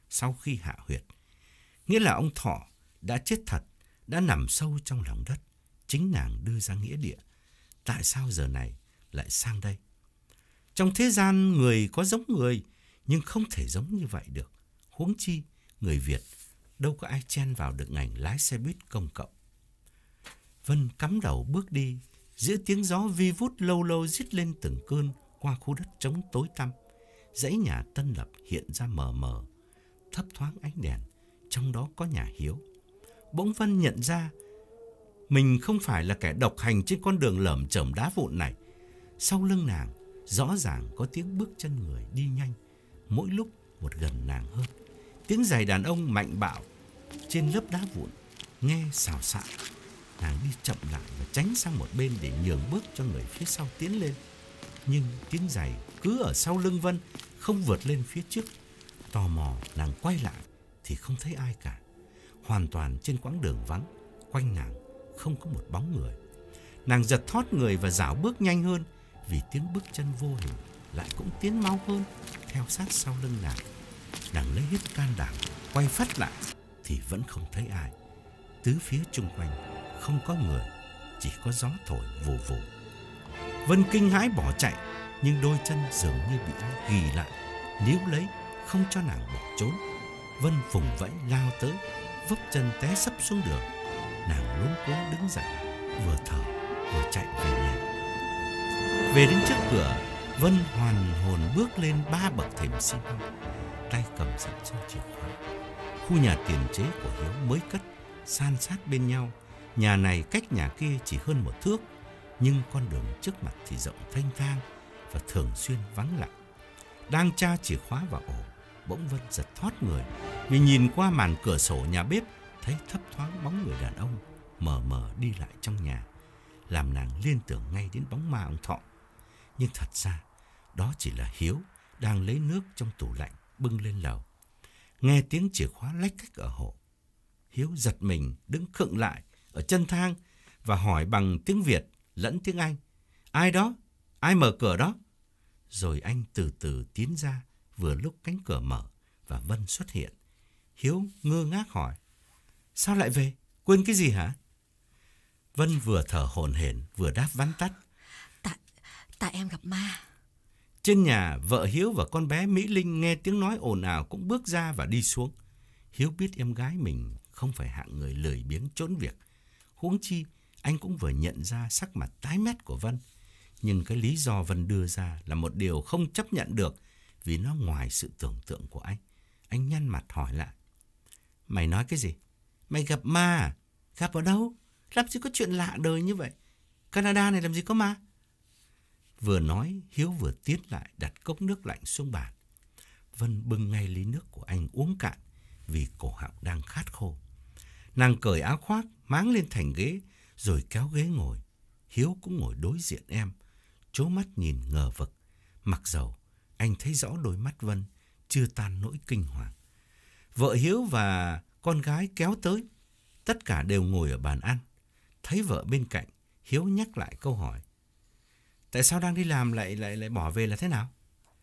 sau khi hạ huyệt. Nghĩa là ông Thọ đã chết thật, đã nằm sâu trong lòng đất. Chính nàng đưa ra nghĩa địa. Tại sao giờ này lại sang đây? Trong thế gian người có giống người, nhưng không thể giống như vậy được. Huống chi, người Việt đâu có ai chen vào được ngành lái xe buýt công cộng. Vân cắm đầu bước đi, giữa tiếng gió vi vút lâu lâu rít lên từng cơn qua khu đất trống tối tăm. Dãy nhà Tân Lập hiện ra mờ mờ, thấp thoáng ánh đèn, trong đó có nhà Hiếu. Bỗng Vân nhận ra mình không phải là kẻ độc hành trên con đường lởm chởm đá vụn này. Sau lưng nàng rõ ràng có tiếng bước chân người đi nhanh, mỗi lúc một gần nàng hơn. Tiếng giày đàn ông mạnh bạo trên lớp đá vụn nghe xào xạc. Nàng đi chậm lại và tránh sang một bên để nhường bước cho người phía sau tiến lên. Nhưng tiếng giày cứ ở sau lưng Vân, không vượt lên phía trước. Tò mò nàng quay lại thì không thấy ai cả. Hoàn toàn trên quãng đường vắng, quanh nàng không có một bóng người. Nàng giật thót người và rảo bước nhanh hơn, vì tiếng bước chân vô hình lại cũng tiến mau hơn theo sát sau lưng nàng. Nàng lấy hết can đảm quay phắt lại thì vẫn không thấy ai. Tứ phía chung quanh không có người, chỉ có gió thổi vù vù. Vân kinh hãi bỏ chạy, nhưng đôi chân dường như bị ai ghì lại, níu lấy không cho nàng bỏ trốn. Vân vùng vẫy lao tới, vấp chân té sấp xuống đường. Nàng luống cuống đứng dậy, vừa thở vừa chạy về nhà. Về đến trước cửa, Vân hoàn hồn bước lên ba bậc thềm xi măng, tay cầm sẵn sâu chìa khóa. Khu nhà tiền chế của Hiếu mới cất, san sát bên nhau. Nhà này cách nhà kia chỉ hơn một thước, nhưng con đường trước mặt thì rộng thênh thang và thường xuyên vắng lặng. Đang tra chìa khóa vào ổ, bỗng Vân giật thoát người vì nhìn qua màn cửa sổ nhà bếp thấy thấp thoáng bóng người đàn ông mờ mờ đi lại trong nhà, làm nàng liên tưởng ngay đến bóng ma ông Thọ. Nhưng thật ra đó chỉ là Hiếu đang lấy nước trong tủ lạnh bưng lên lầu. Nghe tiếng chìa khóa lách cách ở hộ, Hiếu giật mình đứng khựng lại ở chân thang và hỏi bằng tiếng Việt lẫn tiếng Anh: "Ai đó? Ai mở cửa đó?" Rồi anh từ từ tiến ra, vừa lúc cánh cửa mở và Vân xuất hiện. Hiếu ngơ ngác hỏi: "Sao lại về? Quên cái gì hả?" Vân vừa thở hổn hển vừa đáp vắn tắt: Tại, tại em gặp ma. Trên nhà, vợ Hiếu và con bé Mỹ Linh nghe tiếng nói ồn ào cũng bước ra và đi xuống. Hiếu biết em gái mình không phải hạng người lười biếng trốn việc. Huống chi, anh cũng vừa nhận ra sắc mặt tái mét của Vân. Nhưng cái lý do Vân đưa ra là một điều không chấp nhận được, vì nó ngoài sự tưởng tượng của anh. Anh nhăn mặt hỏi lại: "Mày nói cái gì? Mày gặp ma à? Gặp ở đâu? Làm gì có chuyện lạ đời như vậy? Canada này làm gì có ma?" Vừa nói, Hiếu vừa tiến lại đặt cốc nước lạnh xuống bàn. Vân bưng ngay ly nước của anh uống cạn vì cổ họng đang khát khô. Nàng cởi áo khoác, máng lên thành ghế, rồi kéo ghế ngồi. Hiếu cũng ngồi đối diện em, trố mắt nhìn ngờ vực. Mặc dầu anh thấy rõ đôi mắt Vân chưa tan nỗi kinh hoàng. Vợ Hiếu và con gái kéo tới, tất cả đều ngồi ở bàn ăn. Thấy vợ bên cạnh, Hiếu nhắc lại câu hỏi: "Tại sao đang đi làm lại lại lại bỏ về là thế nào?"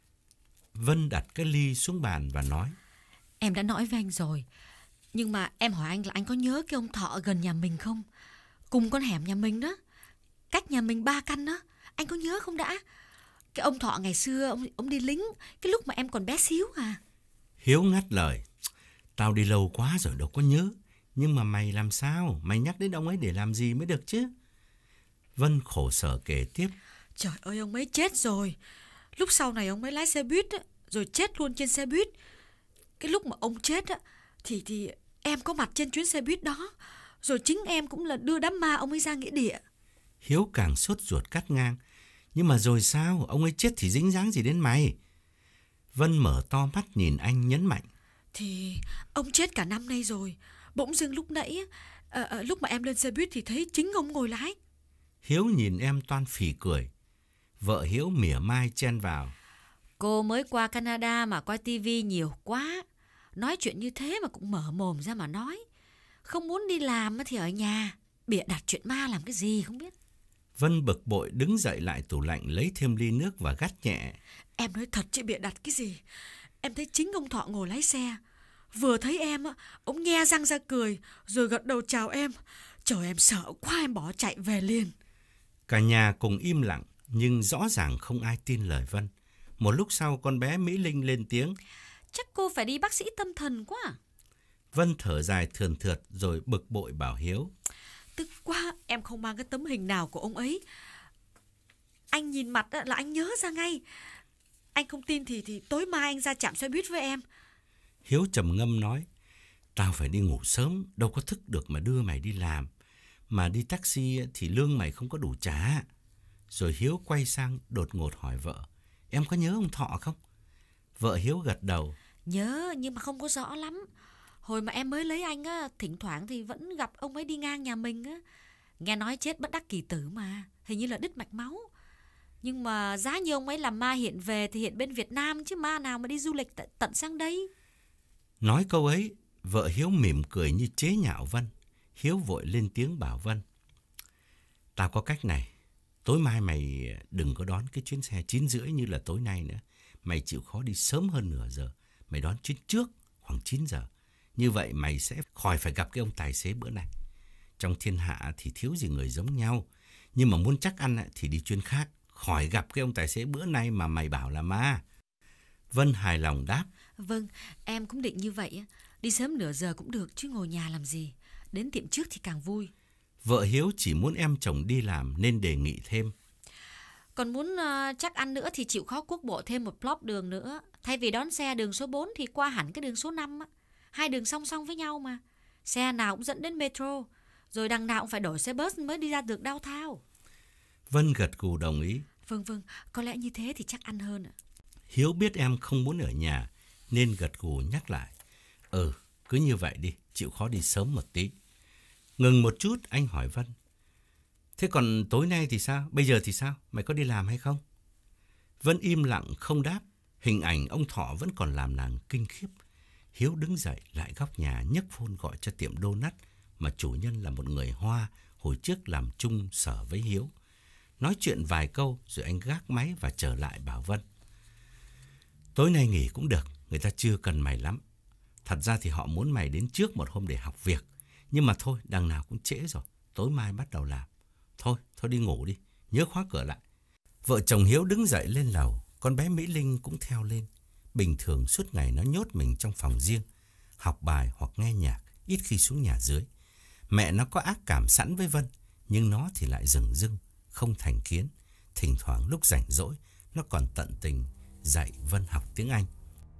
Vân đặt cái ly xuống bàn và nói: Em đã nói với anh rồi, nhưng mà em hỏi anh là anh có nhớ cái ông Thọ ở gần nhà mình không? Cùng con hẻm nhà mình đó, cách nhà mình ba căn đó. Anh có nhớ không đã? Cái ông Thọ ngày xưa ông, ông đi lính cái lúc mà em còn bé xíu à. Hiếu ngắt lời: "Tao đi lâu quá rồi đâu có nhớ. Nhưng mà mày làm sao? Mày nhắc đến ông ấy để làm gì mới được chứ?" Vân khổ sở kể tiếp: Trời ơi, ông ấy chết rồi. Lúc sau này ông ấy lái xe buýt á, rồi chết luôn trên xe buýt. Cái lúc mà ông chết á, thì thì em có mặt trên chuyến xe buýt đó. Rồi chính em cũng là đưa đám ma ông ấy ra nghĩa địa. Hiếu càng sốt ruột cắt ngang: "Nhưng mà rồi sao? Ông ấy chết thì dính dáng gì đến mày?" Vân mở to mắt nhìn anh nhấn mạnh: Thì ông chết cả năm nay rồi. Bỗng dưng lúc nãy à, à, lúc mà em lên xe buýt thì thấy chính ông ngồi lái. Hiếu nhìn em toan phì cười. Vợ Hiếu mỉa mai chen vào: Cô mới qua Canada mà coi tivi nhiều quá. Nói chuyện như thế mà cũng mở mồm ra mà nói. Không muốn đi làm thì ở nhà. Bịa đặt chuyện ma làm cái gì không biết. Vân bực bội đứng dậy lại tủ lạnh lấy thêm ly nước và gắt nhẹ: Em nói thật chứ bịa đặt cái gì. Em thấy chính ông Thọ ngồi lái xe. Vừa thấy em, ông nhe răng ra cười, rồi gật đầu chào em. Trời, em sợ quá, em bỏ chạy về liền. Cả nhà cùng im lặng, nhưng rõ ràng không ai tin lời Vân. Một lúc sau, con bé Mỹ Linh lên tiếng. Chắc cô phải đi bác sĩ tâm thần quá à? Vân thở dài thườn thượt rồi bực bội bảo Hiếu. Tức quá, em không mang cái tấm hình nào của ông ấy. Anh nhìn mặt là anh nhớ ra ngay. Anh không tin thì thì tối mai anh ra trạm xe buýt với em. Hiếu trầm ngâm nói. Tao phải đi ngủ sớm, đâu có thức được mà đưa mày đi làm. Mà đi taxi thì lương mày không có đủ trả. Rồi Hiếu quay sang đột ngột hỏi vợ. Em có nhớ ông Thọ không? Vợ Hiếu gật đầu. Nhớ, nhưng mà không có rõ lắm. Hồi mà em mới lấy anh á, thỉnh thoảng thì vẫn gặp ông ấy đi ngang nhà mình á. Nghe nói chết bất đắc kỳ tử mà, hình như là đứt mạch máu. Nhưng mà giá như ông ấy làm ma hiện về thì hiện bên Việt Nam, chứ ma nào mà đi du lịch t- tận sang đây. Nói câu ấy, vợ Hiếu mỉm cười như chế nhạo Vân. Hiếu vội lên tiếng bảo Vân. Tao có cách này. Tối mai mày đừng có đón cái chuyến xe chín rưỡi như là tối nay nữa. Mày chịu khó đi sớm hơn nửa giờ. Mày đón chuyến trước khoảng chín giờ. Như vậy mày sẽ khỏi phải gặp cái ông tài xế bữa nay. Trong thiên hạ thì thiếu gì người giống nhau. Nhưng mà muốn chắc ăn thì đi chuyến khác. Khỏi gặp cái ông tài xế bữa nay mà mày bảo là ma. Vân hài lòng đáp. Vâng, em cũng định như vậy. Đi sớm nửa giờ cũng được, chứ ngồi nhà làm gì. Đến tiệm trước thì càng vui. Vợ Hiếu chỉ muốn em chồng đi làm nên đề nghị thêm. Còn muốn uh, chắc ăn nữa thì chịu khó quốc bộ thêm một block đường nữa. Thay vì đón xe đường số bốn thì qua hẳn cái đường số năm á. Hai đường song song với nhau mà. Xe nào cũng dẫn đến metro. Rồi đằng nào cũng phải đổi xe bus mới đi ra được downtown. Vân gật gù đồng ý. Vâng vâng, có lẽ như thế thì chắc ăn hơn ạ. Hiếu biết em không muốn ở nhà nên gật gù nhắc lại. Ừ, cứ như vậy đi, chịu khó đi sớm một tí. Ngừng một chút, anh hỏi Vân. Thế còn tối nay thì sao? Bây giờ thì sao? Mày có đi làm hay không? Vân im lặng không đáp. Hình ảnh ông Thọ vẫn còn làm nàng kinh khiếp. Hiếu đứng dậy lại góc nhà nhấc phone gọi cho tiệm donut mà chủ nhân là một người Hoa hồi trước làm chung sở với Hiếu. Nói chuyện vài câu rồi anh gác máy và trở lại bảo Vân. Tối nay nghỉ cũng được, người ta chưa cần mày lắm. Thật ra thì họ muốn mày đến trước một hôm để học việc. Nhưng mà thôi, đằng nào cũng trễ rồi, tối mai bắt đầu làm. Thôi, thôi đi ngủ đi, nhớ khóa cửa lại. Vợ chồng Hiếu đứng dậy lên lầu, con bé Mỹ Linh cũng theo lên. Bình thường suốt ngày nó nhốt mình trong phòng riêng, học bài hoặc nghe nhạc, ít khi xuống nhà dưới. Mẹ nó có ác cảm sẵn với Vân, nhưng nó thì lại dửng dưng, không thành kiến. Thỉnh thoảng lúc rảnh rỗi, nó còn tận tình dạy Vân học tiếng Anh.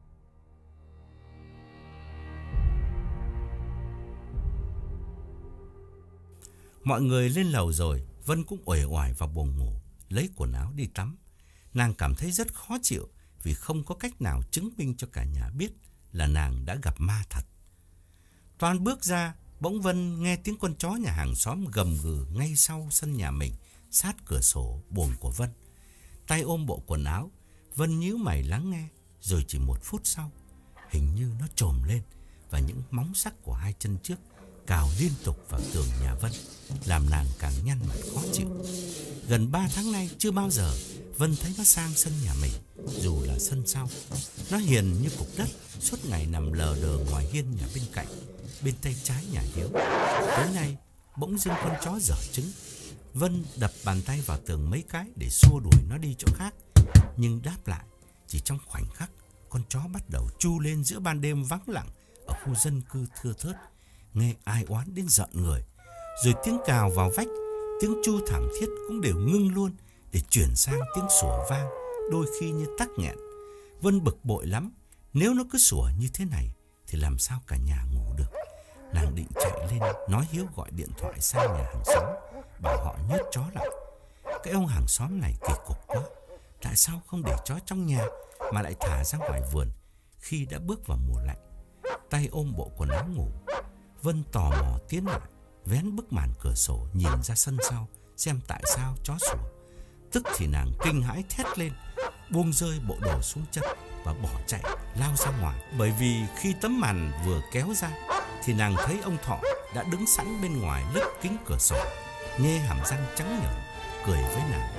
Mọi người lên lầu rồi, Vân cũng uể oải vào buồng ngủ, lấy quần áo đi tắm. Nàng cảm thấy rất khó chịu vì không có cách nào chứng minh cho cả nhà biết là nàng đã gặp ma thật. Toan bước ra, bỗng Vân nghe tiếng con chó nhà hàng xóm gầm gừ ngay sau sân nhà mình, sát cửa sổ buồng của Vân. Tay ôm bộ quần áo, Vân nhíu mày lắng nghe, rồi chỉ một phút sau, hình như nó trồm lên và những móng sắc của hai chân trước cào liên tục vào tường nhà Vân, làm nàng càng nhăn mặt khó chịu. Gần ba tháng nay chưa bao giờ Vân thấy nó sang sân nhà mình, dù là sân sau. Nó hiền như cục đất, suốt ngày nằm lờ đờ ngoài hiên nhà bên cạnh, bên tay trái nhà Hiếu. Tối nay bỗng dưng con chó dở trứng. Vân đập bàn tay vào tường mấy cái để xua đuổi nó đi chỗ khác, nhưng đáp lại chỉ trong khoảnh khắc, con chó bắt đầu tru lên giữa ban đêm vắng lặng ở khu dân cư thưa thớt, nghe ai oán đến giận người. Rồi tiếng cào vào vách, tiếng tru thảm thiết cũng đều ngưng luôn để chuyển sang tiếng sủa vang, đôi khi như tắc nghẹn. Vân bực bội lắm, nếu nó cứ sủa như thế này thì làm sao cả nhà ngủ được. Nàng định chạy lên nói Hiếu gọi điện thoại sang nhà hàng xóm, bảo họ nhốt chó lại. Cái ông hàng xóm này kỳ cục quá, tại sao không để chó trong nhà mà lại thả ra ngoài vườn khi đã bước vào mùa lạnh. Tay ôm bộ quần áo ngủ, Vân tò mò tiến lại, vén bức màn cửa sổ nhìn ra sân sau xem tại sao chó sủa. Tức thì nàng kinh hãi thét lên, buông rơi bộ đồ xuống chân và bỏ chạy lao ra ngoài. Bởi vì khi tấm màn vừa kéo ra thì nàng thấy ông Thọ đã đứng sẵn bên ngoài lớp kính cửa sổ, nhe hàm răng trắng nhợn cười với nàng.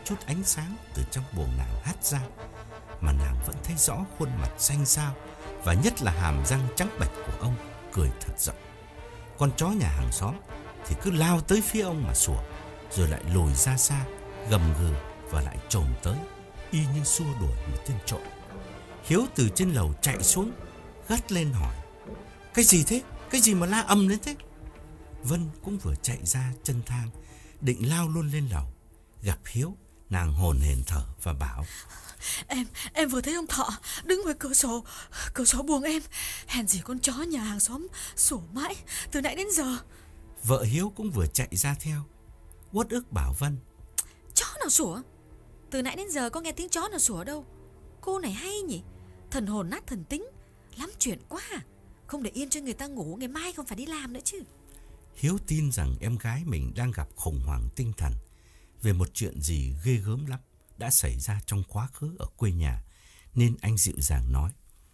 chút ánh sáng từ trong buồng nàng hắt ra, mà nàng vẫn thấy rõ khuôn mặt xanh xao và nhất là hàm răng trắng bệch của ông cười thật rộng. Con chó nhà hàng xóm thì cứ lao tới phía ông mà sủa, rồi lại lùi ra xa, gầm gừ và lại chồm tới, y như xua đuổi một tên trộm. Hiếu từ trên lầu chạy xuống, gắt lên hỏi: "Cái gì thế? Cái gì mà la ầm lên thế?" Vân cũng vừa chạy ra chân thang, định lao luôn lên lầu. Gặp Hiếu, nàng hồn hển thở và bảo: Em, em vừa thấy ông Thọ đứng ngoài cửa sổ, cửa sổ buồng em. Hèn gì con chó nhà hàng xóm sủa mãi từ nãy đến giờ. Vợ Hiếu cũng vừa chạy ra theo, uất ức bảo Vân: Chó nào sủa? Từ nãy đến giờ có nghe tiếng chó nào sủa đâu. Cô này hay nhỉ, thần hồn nát thần tính, lắm chuyện quá à. Không để yên cho người ta ngủ, ngày mai không phải đi làm nữa chứ. Hiếu tin rằng em gái mình đang gặp khủng hoảng tinh thần về một chuyện gì ghê gớm lắm đã xảy ra trong quá khứ ở quê nhà, nên anh dịu dàng nói: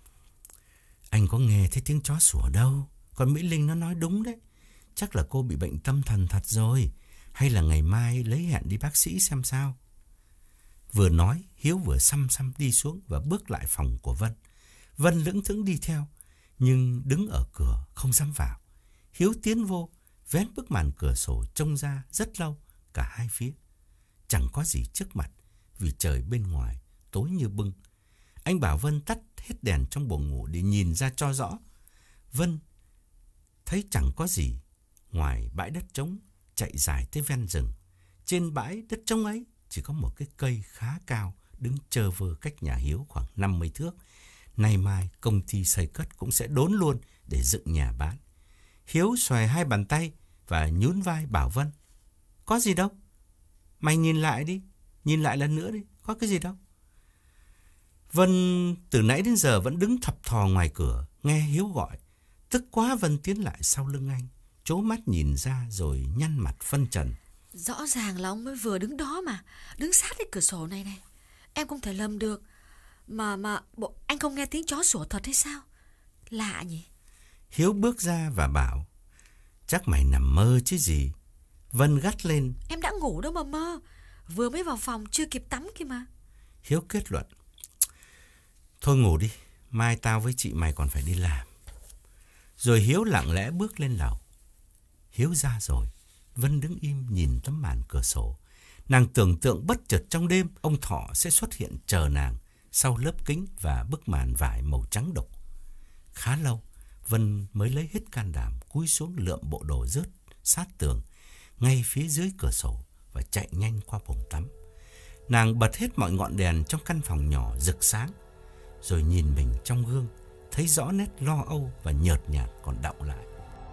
"Anh có nghe thấy tiếng chó sủa đâu. Còn Mỹ Linh nó nói đúng đấy. Chắc là cô bị bệnh tâm thần thật rồi. Hay là ngày mai lấy hẹn đi bác sĩ xem sao." Vừa nói, Hiếu vừa xăm xăm đi xuống và bước lại phòng của Vân. Vân lững thững đi theo, nhưng đứng ở cửa không dám vào. Hiếu tiến vô, vén bức màn cửa sổ trông ra rất lâu, cả hai phía. Chẳng có gì trước mặt, vì trời bên ngoài tối như bưng. Anh bảo Vân tắt hết đèn trong buồng ngủ để nhìn ra cho rõ. Vân thấy chẳng có gì ngoài bãi đất trống chạy dài tới ven rừng. Trên bãi đất trống ấy chỉ có một cái cây khá cao đứng chơ vơ cách nhà Hiếu khoảng năm mươi thước. Nay mai công ty xây cất cũng sẽ đốn luôn để dựng nhà bán. Hiếu xòe hai bàn tay và nhún vai bảo Vân: "Có gì đâu. Mày nhìn lại đi, nhìn lại lần nữa đi, có cái gì đâu." Vân từ nãy đến giờ vẫn đứng thập thò ngoài cửa, nghe Hiếu gọi. Tức quá, Vân tiến lại sau lưng anh, trố mắt nhìn ra rồi nhăn mặt phân trần: Rõ ràng là ông mới vừa đứng đó mà, đứng sát cái cửa sổ này này. Em không thể lầm được. Mà mà bộ anh không nghe tiếng chó sủa thật hay sao? Lạ nhỉ. Hiếu bước ra và bảo: "Chắc mày nằm mơ chứ gì." Vân gắt lên: Em đã ngủ đâu mà mơ. Vừa mới vào phòng chưa kịp tắm kia mà. Hiếu kết luận: "Thôi ngủ đi, mai tao với chị mày còn phải đi làm." Rồi Hiếu lặng lẽ bước lên lầu. Hiếu ra rồi, Vân đứng im nhìn tấm màn cửa sổ. Nàng tưởng tượng bất chợt trong đêm ông Thọ sẽ xuất hiện chờ nàng sau lớp kính và bức màn vải màu trắng đục. Khá lâu, Vân mới lấy hết can đảm cúi xuống lượm bộ đồ rớt sát tường ngay phía dưới cửa sổ và chạy nhanh qua buồng tắm. Nàng bật hết mọi ngọn đèn trong căn phòng nhỏ rực sáng, rồi nhìn mình trong gương, thấy rõ nét lo âu và nhợt nhạt còn đọng lại.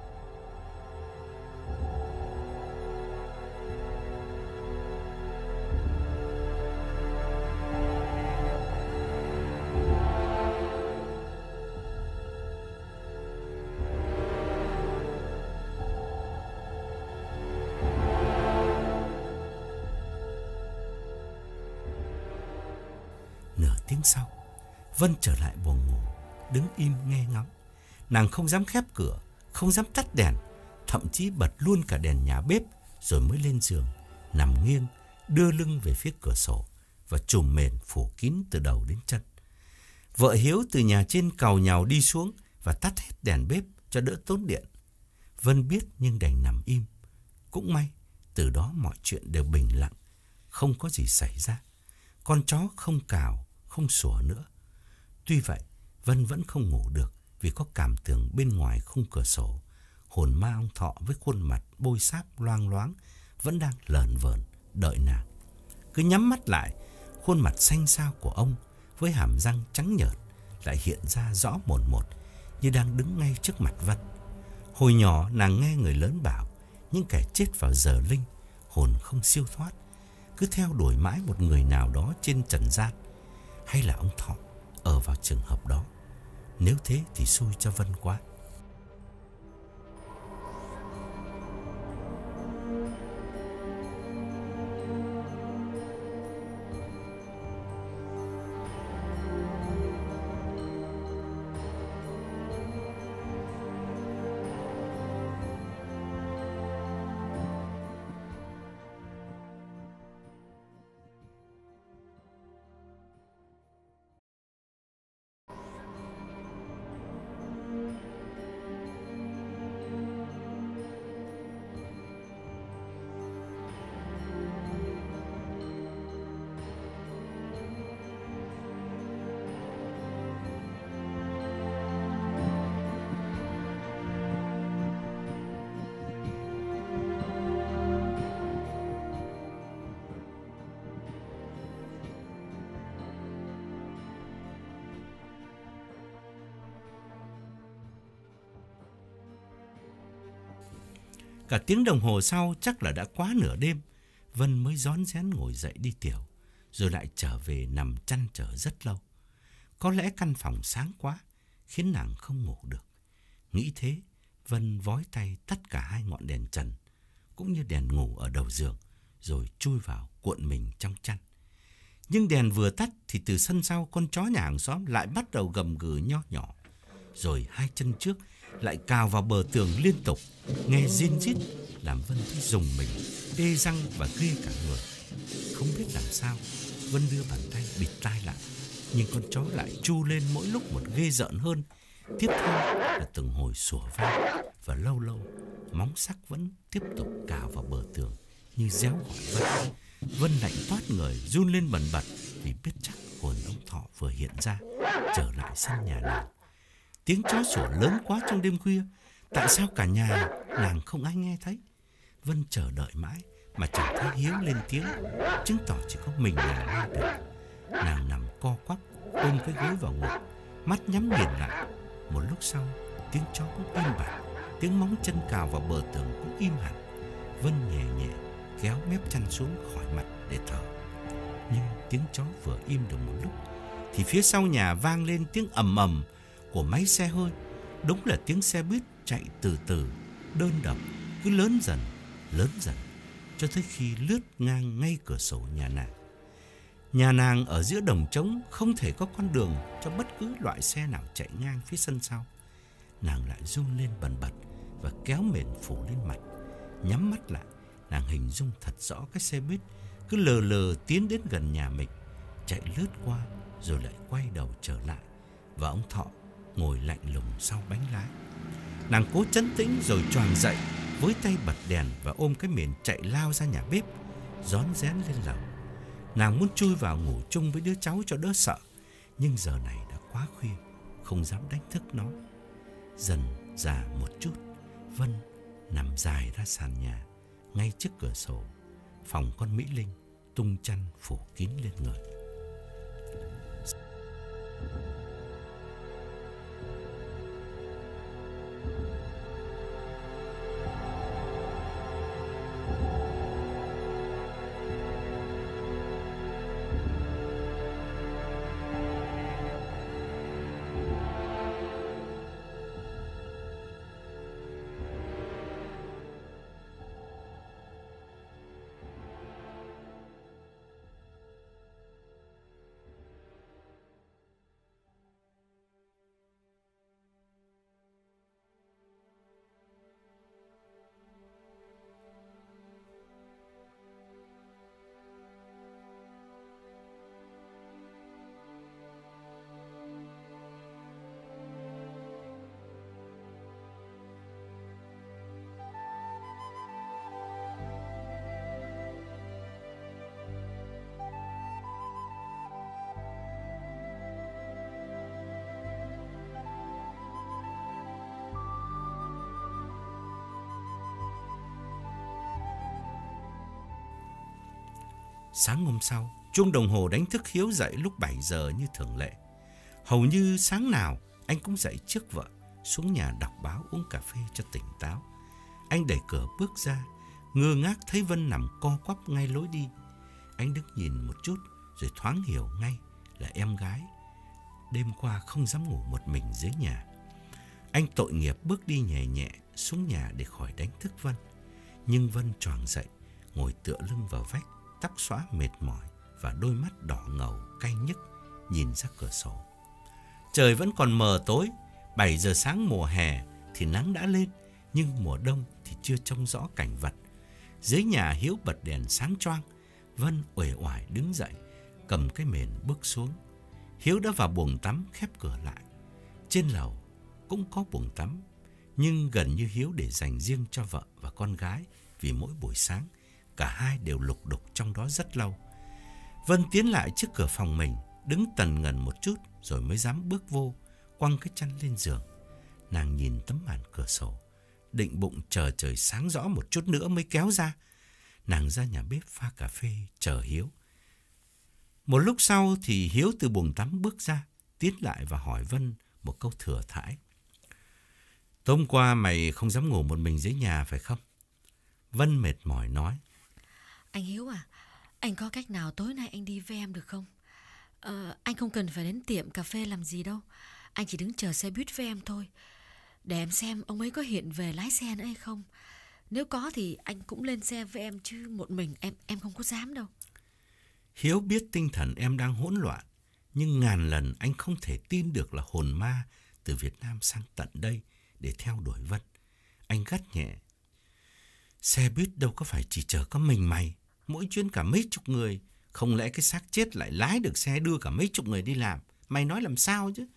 Nửa tiếng sau, Vân trở lại buồng ngủ, đứng im nghe ngóng. Nàng không dám khép cửa, không dám tắt đèn, thậm chí bật luôn cả đèn nhà bếp, rồi mới lên giường, nằm nghiêng, đưa lưng về phía cửa sổ và trùm mền phủ kín từ đầu đến chân. Vợ Hiếu từ nhà trên càu nhàu đi xuống và tắt hết đèn bếp cho đỡ tốn điện. Vân biết nhưng đành nằm im. Cũng may, từ đó mọi chuyện đều bình lặng, không có gì xảy ra. Con chó không cào, không sủa nữa. Tuy vậy, Vân vẫn không ngủ được vì có cảm tưởng bên ngoài khung cửa sổ, hồn ma ông Thọ với khuôn mặt bôi sáp loang loáng vẫn đang lởn vởn đợi nàng. Cứ nhắm mắt lại, khuôn mặt xanh xao của ông với hàm răng trắng nhợt lại hiện ra rõ mồn một như đang đứng ngay trước mặt Vân. Hồi nhỏ nàng nghe người lớn bảo những kẻ chết vào giờ linh, hồn không siêu thoát, cứ theo đuổi mãi một người nào đó trên trần gian. Hay là ông Thọ ở vào trường hợp đó? Nếu thế thì xui cho Vân quá. Cả tiếng đồng hồ sau, chắc là đã quá nửa đêm, Vân mới rón rén ngồi dậy đi tiểu, rồi lại trở về nằm chăn trở rất lâu. Có lẽ căn phòng sáng quá, khiến nàng không ngủ được. Nghĩ thế, Vân vói tay tắt cả hai ngọn đèn trần, cũng như đèn ngủ ở đầu giường, rồi chui vào cuộn mình trong chăn. Nhưng đèn vừa tắt thì từ sân sau, con chó nhà hàng xóm lại bắt đầu gầm gừ nho nhỏ. Rồi hai chân trước lại cào vào bờ tường liên tục, nghe rin rít làm Vân thấy rùng mình, tê răng và ghê cả người. Không biết làm sao, Vân đưa bàn tay bịt tai lại, nhưng con chó lại chu lên mỗi lúc một ghê rợn hơn. Tiếp theo là từng hồi sủa vang, và lâu lâu móng sắc vẫn tiếp tục cào vào bờ tường như réo gọi Vân. Vân lạnh toát người, run lên bần bật vì biết chắc hồn ông Thọ vừa hiện ra, trở lại sân nhà nàng. Tiếng chó sủa lớn quá trong đêm khuya, tại sao cả nhà nàng không ai nghe thấy? Vân chờ đợi mãi mà chẳng thấy Hiếu lên tiếng, chứng tỏ chỉ có mình nàng nghe được. Nàng nằm co quắp, ôm cái gối vào ngực, mắt nhắm nghiền lại. Một lúc sau, tiếng chó cũng im bặt, tiếng móng chân cào vào bờ tường cũng im hẳn. Vân nhẹ nhẹ kéo mép chăn xuống khỏi mặt để thở. Nhưng tiếng chó vừa im được một lúc thì phía sau nhà vang lên tiếng ầm ầm của máy xe hơi. Đúng là tiếng xe buýt chạy từ từ, đơn độc, cứ lớn dần, lớn dần, cho tới khi lướt ngang ngay cửa sổ nhà nàng. Nhà nàng ở giữa đồng trống, không thể có con đường cho bất cứ loại xe nào chạy ngang phía sân sau. Nàng lại run lên bần bật và kéo mền phủ lên mặt. Nhắm mắt lại, nàng hình dung thật rõ cái xe buýt cứ lờ lờ tiến đến gần nhà mình, chạy lướt qua rồi lại quay đầu trở lại, và ông Thọ ngồi lạnh lùng sau bánh lái. Nàng cố trấn tĩnh rồi choàng dậy, với tay bật đèn và ôm cái mền chạy lao ra nhà bếp, rón rén lên lầu. Nàng muốn chui vào ngủ chung với đứa cháu cho đỡ sợ, nhưng giờ này đã quá khuya, không dám đánh thức nó. Dần già một chút, Vân nằm dài ra sàn nhà, ngay trước cửa sổ, phòng con Mỹ Linh, tung chăn phủ kín lên người. Sáng hôm sau, chuông đồng hồ đánh thức Hiếu dậy lúc bảy giờ như thường lệ. Hầu như sáng nào anh cũng dậy trước vợ, xuống nhà đọc báo uống cà phê cho tỉnh táo. Anh đẩy cửa bước ra, ngơ ngác thấy Vân nằm co quắp ngay lối đi. Anh đứng nhìn một chút rồi thoáng hiểu ngay là em gái đêm qua không dám ngủ một mình dưới nhà. Anh tội nghiệp bước đi nhẹ nhẹ xuống nhà để khỏi đánh thức Vân. Nhưng Vân choàng dậy, ngồi tựa lưng vào vách, tóc xõa mệt mỏi và đôi mắt đỏ ngầu cay nhức nhìn ra cửa sổ. Trời vẫn còn mờ tối, bảy giờ sáng mùa hè thì nắng đã lên, nhưng mùa đông thì chưa trông rõ cảnh vật. Dưới nhà Hiếu bật đèn sáng choang. Vân uể oải đứng dậy, cầm cái mền bước xuống. Hiếu đã vào buồng tắm khép cửa lại. Trên lầu cũng có buồng tắm, nhưng gần như Hiếu để dành riêng cho vợ và con gái, vì mỗi buổi sáng cả hai đều lục đục trong đó rất lâu. Vân tiến lại trước cửa phòng mình, đứng tần ngần một chút rồi mới dám bước vô, quăng cái chăn lên giường. Nàng nhìn tấm màn cửa sổ, định bụng chờ trời sáng rõ một chút nữa mới kéo ra. Nàng ra nhà bếp pha cà phê chờ Hiếu. Một lúc sau thì Hiếu từ buồng tắm bước ra, tiến lại và hỏi Vân một câu thừa thãi. Tối hôm qua mày không dám ngủ một mình dưới nhà phải không? Vân mệt mỏi nói. Anh Hiếu à, anh có cách nào tối nay anh đi với em được không? Ờ, anh không cần phải đến tiệm cà phê làm gì đâu. Anh chỉ đứng chờ xe buýt với em thôi, để em xem ông ấy có hiện về lái xe nữa hay không. Nếu có thì anh cũng lên xe với em, chứ một mình em em không có dám đâu. Hiếu biết tinh thần em đang hỗn loạn, nhưng ngàn lần anh không thể tin được là hồn ma từ Việt Nam sang tận đây để theo đuổi Vân. Anh gắt nhẹ. Xe buýt đâu có phải chỉ chở có mình mày, mỗi chuyến cả mấy chục người. Không lẽ cái xác chết lại lái được xe đưa cả mấy chục người đi làm? Mày nói làm sao chứ?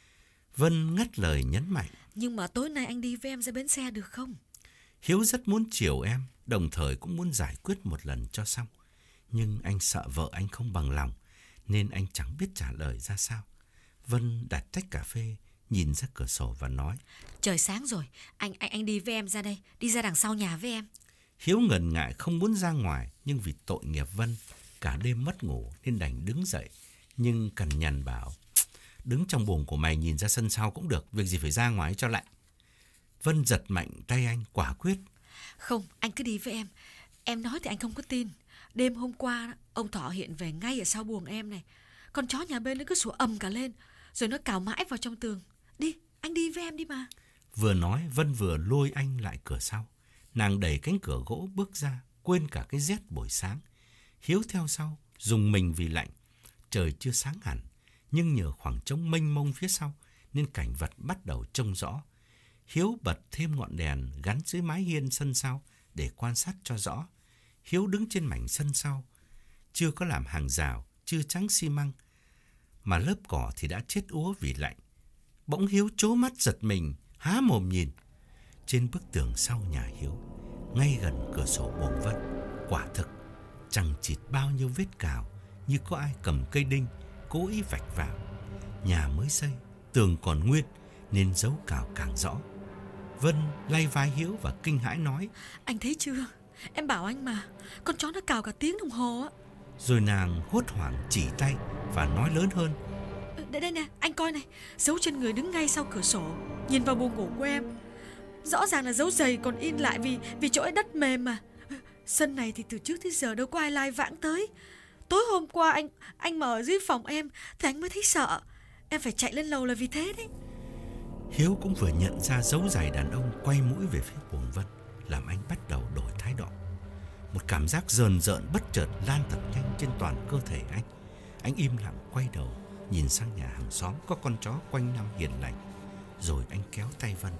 Vân ngắt lời nhấn mạnh. Nhưng mà tối nay anh đi với em ra bến xe được không? Hiếu rất muốn chiều em, đồng thời cũng muốn giải quyết một lần cho xong. Nhưng anh sợ vợ anh không bằng lòng, nên anh chẳng biết trả lời ra sao. Vân đặt tách cà phê, nhìn ra cửa sổ và nói. Trời sáng rồi, anh anh anh đi với em ra đây, đi ra đằng sau nhà với em. Hiếu ngần ngại không muốn ra ngoài, nhưng vì tội nghiệp Vân, cả đêm mất ngủ nên đành đứng dậy. Nhưng cằn nhằn bảo, đứng trong buồng của mày nhìn ra sân sau cũng được, việc gì phải ra ngoài cho lạnh. Vân giật mạnh tay anh, quả quyết. Không, anh cứ đi với em. Em nói thì anh không có tin. Đêm hôm qua, ông Thọ hiện về ngay ở sau buồng em này. Con chó nhà bên nó cứ sủa ầm cả lên, rồi nó cào mãi vào trong tường. Đi, anh đi với em đi mà. Vừa nói, Vân vừa lôi anh lại cửa sau. Nàng đẩy cánh cửa gỗ bước ra, quên cả cái rét buổi sáng. Hiếu theo sau, rùng mình vì lạnh. Trời chưa sáng hẳn, nhưng nhờ khoảng trống mênh mông phía sau, nên cảnh vật bắt đầu trông rõ. Hiếu bật thêm ngọn đèn gắn dưới mái hiên sân sau để quan sát cho rõ. Hiếu đứng trên mảnh sân sau, chưa có làm hàng rào, chưa trắng xi măng, mà lớp cỏ thì đã chết úa vì lạnh. Bỗng Hiếu trố mắt giật mình, há mồm nhìn. Trên bức tường sau nhà Hiếu, ngay gần cửa sổ buồng Vân, quả thực chằng chịt bao nhiêu vết cào, như có ai cầm cây đinh cố ý vạch vào. Nhà mới xây, tường còn nguyên nên dấu cào càng rõ. Vân lay vai Hiếu và kinh hãi nói. Anh thấy chưa? Em bảo anh mà, con chó nó cào cả tiếng đồng hồ á. Rồi nàng hốt hoảng chỉ tay và nói lớn hơn. Đây đây nè, anh coi này, dấu chân người đứng ngay sau cửa sổ, nhìn vào buồng ngủ của em. Rõ ràng là dấu giày còn in lại vì vì chỗ ấy đất mềm mà. Sân này thì từ trước tới giờ đâu có ai lai vãng tới. Tối hôm qua anh anh mở ở dưới phòng em thì anh mới thấy sợ. Em phải chạy lên lầu là vì thế đấy. Hiếu cũng vừa nhận ra dấu giày đàn ông quay mũi về phía buồng Vân, làm anh bắt đầu đổi thái độ. Một cảm giác rờn rợn bất chợt lan thật nhanh trên toàn cơ thể anh. Anh im lặng quay đầu, nhìn sang nhà hàng xóm có con chó quanh năm hiền lành. Rồi anh kéo tay Vân,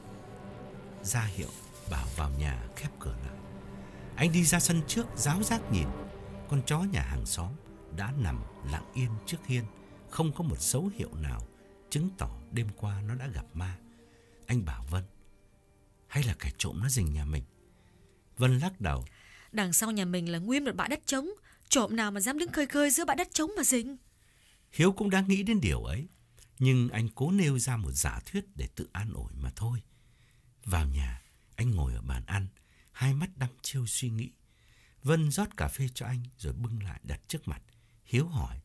ra hiệu bảo vào nhà khép cửa lại. Anh đi ra sân trước, ráo rác nhìn. Con chó nhà hàng xóm đã nằm lặng yên trước hiên, không có một dấu hiệu nào chứng tỏ đêm qua nó đã gặp ma. Anh bảo Vân, hay là kẻ trộm nó rình nhà mình? Vân lắc đầu. Đằng sau nhà mình là nguyên một bãi đất trống, trộm nào mà dám đứng khơi khơi giữa bãi đất trống mà rình. Hiếu cũng đang nghĩ đến điều ấy, nhưng anh cố nêu ra một giả thuyết để tự an ủi mà thôi. Vào nhà, anh ngồi ở bàn ăn, hai mắt đăm chiêu suy nghĩ. Vân rót cà phê cho anh rồi bưng lại đặt trước mặt. Hiếu hỏi,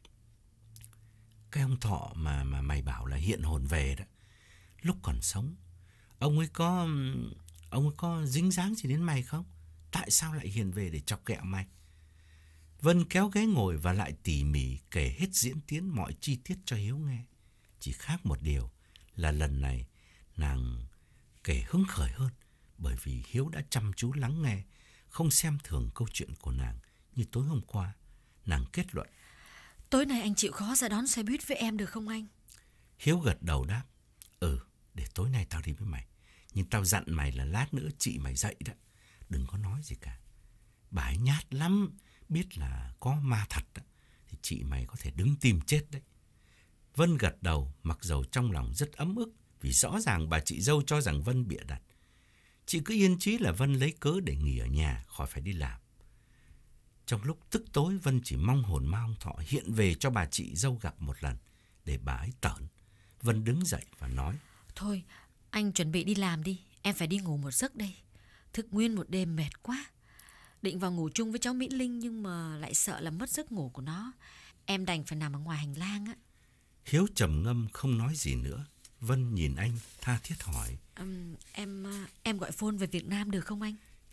cái ông Thọ mà mà mày bảo là hiện hồn về đó, lúc còn sống, ông ấy có ông ấy có dính dáng gì đến mày không? Tại sao lại hiện về để chọc ghẹo mày? Vân kéo ghế ngồi và lại tỉ mỉ kể hết diễn tiến mọi chi tiết cho Hiếu nghe. Chỉ khác một điều là lần này nàng kể hứng khởi hơn, bởi vì Hiếu đã chăm chú lắng nghe, không xem thường câu chuyện của nàng như tối hôm qua. Nàng kết luận, tối nay anh chịu khó ra đón xe buýt với em được không anh? Hiếu gật đầu đáp, ừ, để tối nay tao đi với mày. Nhưng tao dặn mày là lát nữa chị mày dậy đó, đừng có nói gì cả. Bà ấy nhát lắm, biết là có ma thật đó, thì chị mày có thể đứng tìm chết đấy. Vân gật đầu, mặc dầu trong lòng rất ấm ức, vì rõ ràng bà chị dâu cho rằng Vân bịa đặt. Chị cứ yên chí là Vân lấy cớ để nghỉ ở nhà, khỏi phải đi làm. Trong lúc tức tối, Vân chỉ mong hồn ma ông Thọ hiện về cho bà chị dâu gặp một lần, để bà ấy tởn. Vân đứng dậy và nói, thôi, anh chuẩn bị đi làm đi, em phải đi ngủ một giấc đây. Thức nguyên một đêm mệt quá. Định vào ngủ chung với cháu Mỹ Linh nhưng mà lại sợ là mất giấc ngủ của nó. Em đành phải nằm ở ngoài hành lang á. Hiếu trầm ngâm không nói gì nữa. Vân nhìn anh tha thiết hỏi, um, Em em gọi phone về Việt Nam được không anh?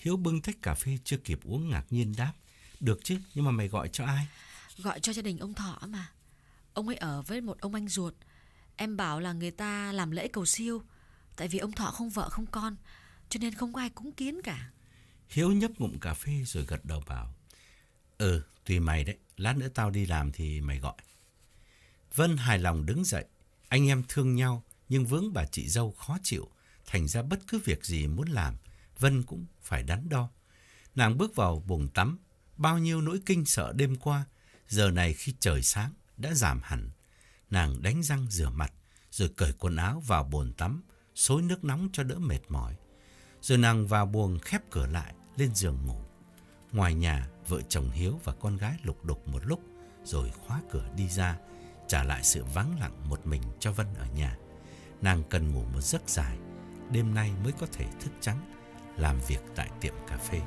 Hiếu bưng tách cà phê chưa kịp uống ngạc nhiên đáp: Được chứ, nhưng mà mày gọi cho ai? Gọi cho gia đình ông Thọ mà. Ông ấy ở với một ông anh ruột. Em bảo là người ta làm lễ cầu siêu. Tại vì ông Thọ không vợ không con, cho nên không có ai cúng kiến cả. Hiếu nhấp ngụm cà phê rồi gật đầu bảo: Ừ, tùy mày đấy, lát nữa tao đi làm thì mày gọi. Vân hài lòng đứng dậy. Anh em thương nhau, nhưng vướng bà chị dâu khó chịu, thành ra bất cứ việc gì muốn làm, Vân cũng phải đắn đo. Nàng bước vào buồng tắm, bao nhiêu nỗi kinh sợ đêm qua, giờ này khi trời sáng đã giảm hẳn. Nàng đánh răng rửa mặt, rồi cởi quần áo vào bồn tắm, xối nước nóng cho đỡ mệt mỏi. Rồi nàng vào buồng khép cửa lại, lên giường ngủ. Ngoài nhà, vợ chồng Hiếu và con gái lục đục một lúc, rồi khóa cửa đi ra, trả lại sự vắng lặng một mình cho Vân ở nhà. Nàng cần ngủ một giấc dài, đêm nay mới có thể thức trắng, làm việc tại tiệm cà phê.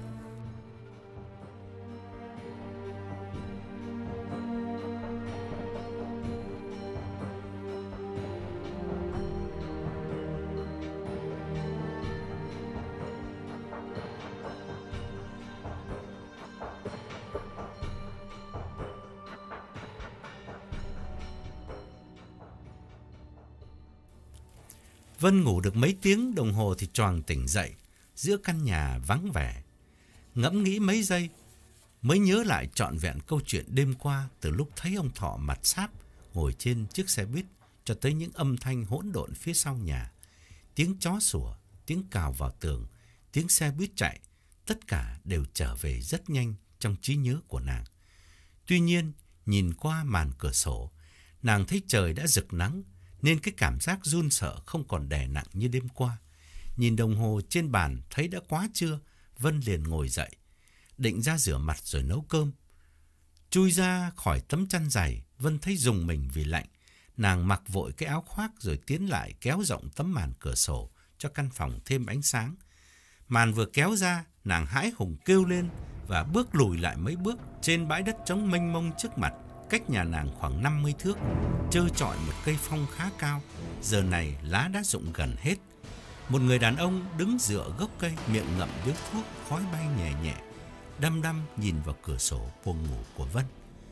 Vân ngủ được mấy tiếng đồng hồ thì choàng tỉnh dậy, giữa căn nhà vắng vẻ. Ngẫm nghĩ mấy giây, mới nhớ lại trọn vẹn câu chuyện đêm qua, từ lúc thấy ông Thọ mặt sáp ngồi trên chiếc xe buýt cho tới những âm thanh hỗn độn phía sau nhà. Tiếng chó sủa, tiếng cào vào tường, tiếng xe buýt chạy, tất cả đều trở về rất nhanh trong trí nhớ của nàng. Tuy nhiên, nhìn qua màn cửa sổ, nàng thấy trời đã rực nắng, nên cái cảm giác run sợ không còn đè nặng như đêm qua. Nhìn đồng hồ trên bàn thấy đã quá trưa, Vân liền ngồi dậy, định ra rửa mặt rồi nấu cơm. Chui ra khỏi tấm chăn dày, Vân thấy rùng mình vì lạnh. Nàng mặc vội cái áo khoác rồi tiến lại kéo rộng tấm màn cửa sổ cho căn phòng thêm ánh sáng. Màn vừa kéo ra, nàng hãi hùng kêu lên và bước lùi lại mấy bước. Trên bãi đất trống mênh mông trước mặt, cách nhà nàng khoảng năm mươi thước, trơ trọi một cây phong khá cao. Giờ này lá đã rụng gần hết. Một người đàn ông đứng dựa gốc cây, miệng ngậm điếu thuốc, khói bay nhẹ nhẹ, đăm đăm nhìn vào cửa sổ buồng ngủ của Vân.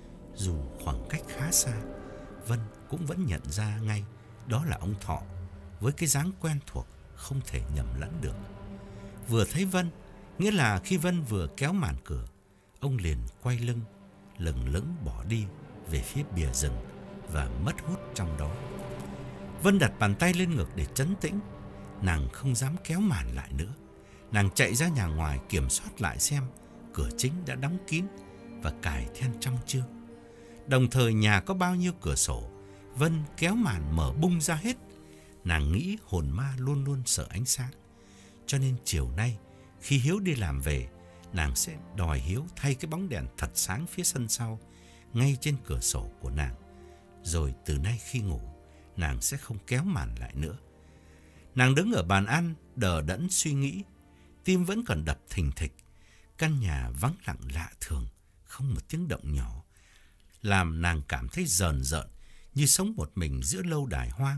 Dù khoảng cách khá xa, Vân cũng vẫn nhận ra ngay đó là ông Thọ, với cái dáng quen thuộc không thể nhầm lẫn được. Vừa thấy Vân, nghĩa là khi Vân vừa kéo màn cửa, ông liền quay lưng, lững lững bỏ đi về phía bìa rừng và mất hút trong đó. Vân đặt bàn tay lên ngực để trấn tĩnh. Nàng không dám kéo màn lại nữa. Nàng chạy ra nhà ngoài kiểm soát lại xem cửa chính đã đóng kín và cài then trong chưa. Đồng thời nhà có bao nhiêu cửa sổ, Vân kéo màn mở bung ra hết. Nàng nghĩ hồn ma luôn luôn sợ ánh sáng, cho nên chiều nay khi Hiếu đi làm về, nàng sẽ đòi Hiếu thay cái bóng đèn thật sáng phía sân sau, ngay trên cửa sổ của nàng. Rồi từ nay khi ngủ, nàng sẽ không kéo màn lại nữa. Nàng đứng ở bàn ăn, đờ đẫn suy nghĩ, tim vẫn còn đập thình thịch. Căn nhà vắng lặng lạ thường, không một tiếng động nhỏ, làm nàng cảm thấy rờn rợn, như sống một mình giữa lâu đài hoang.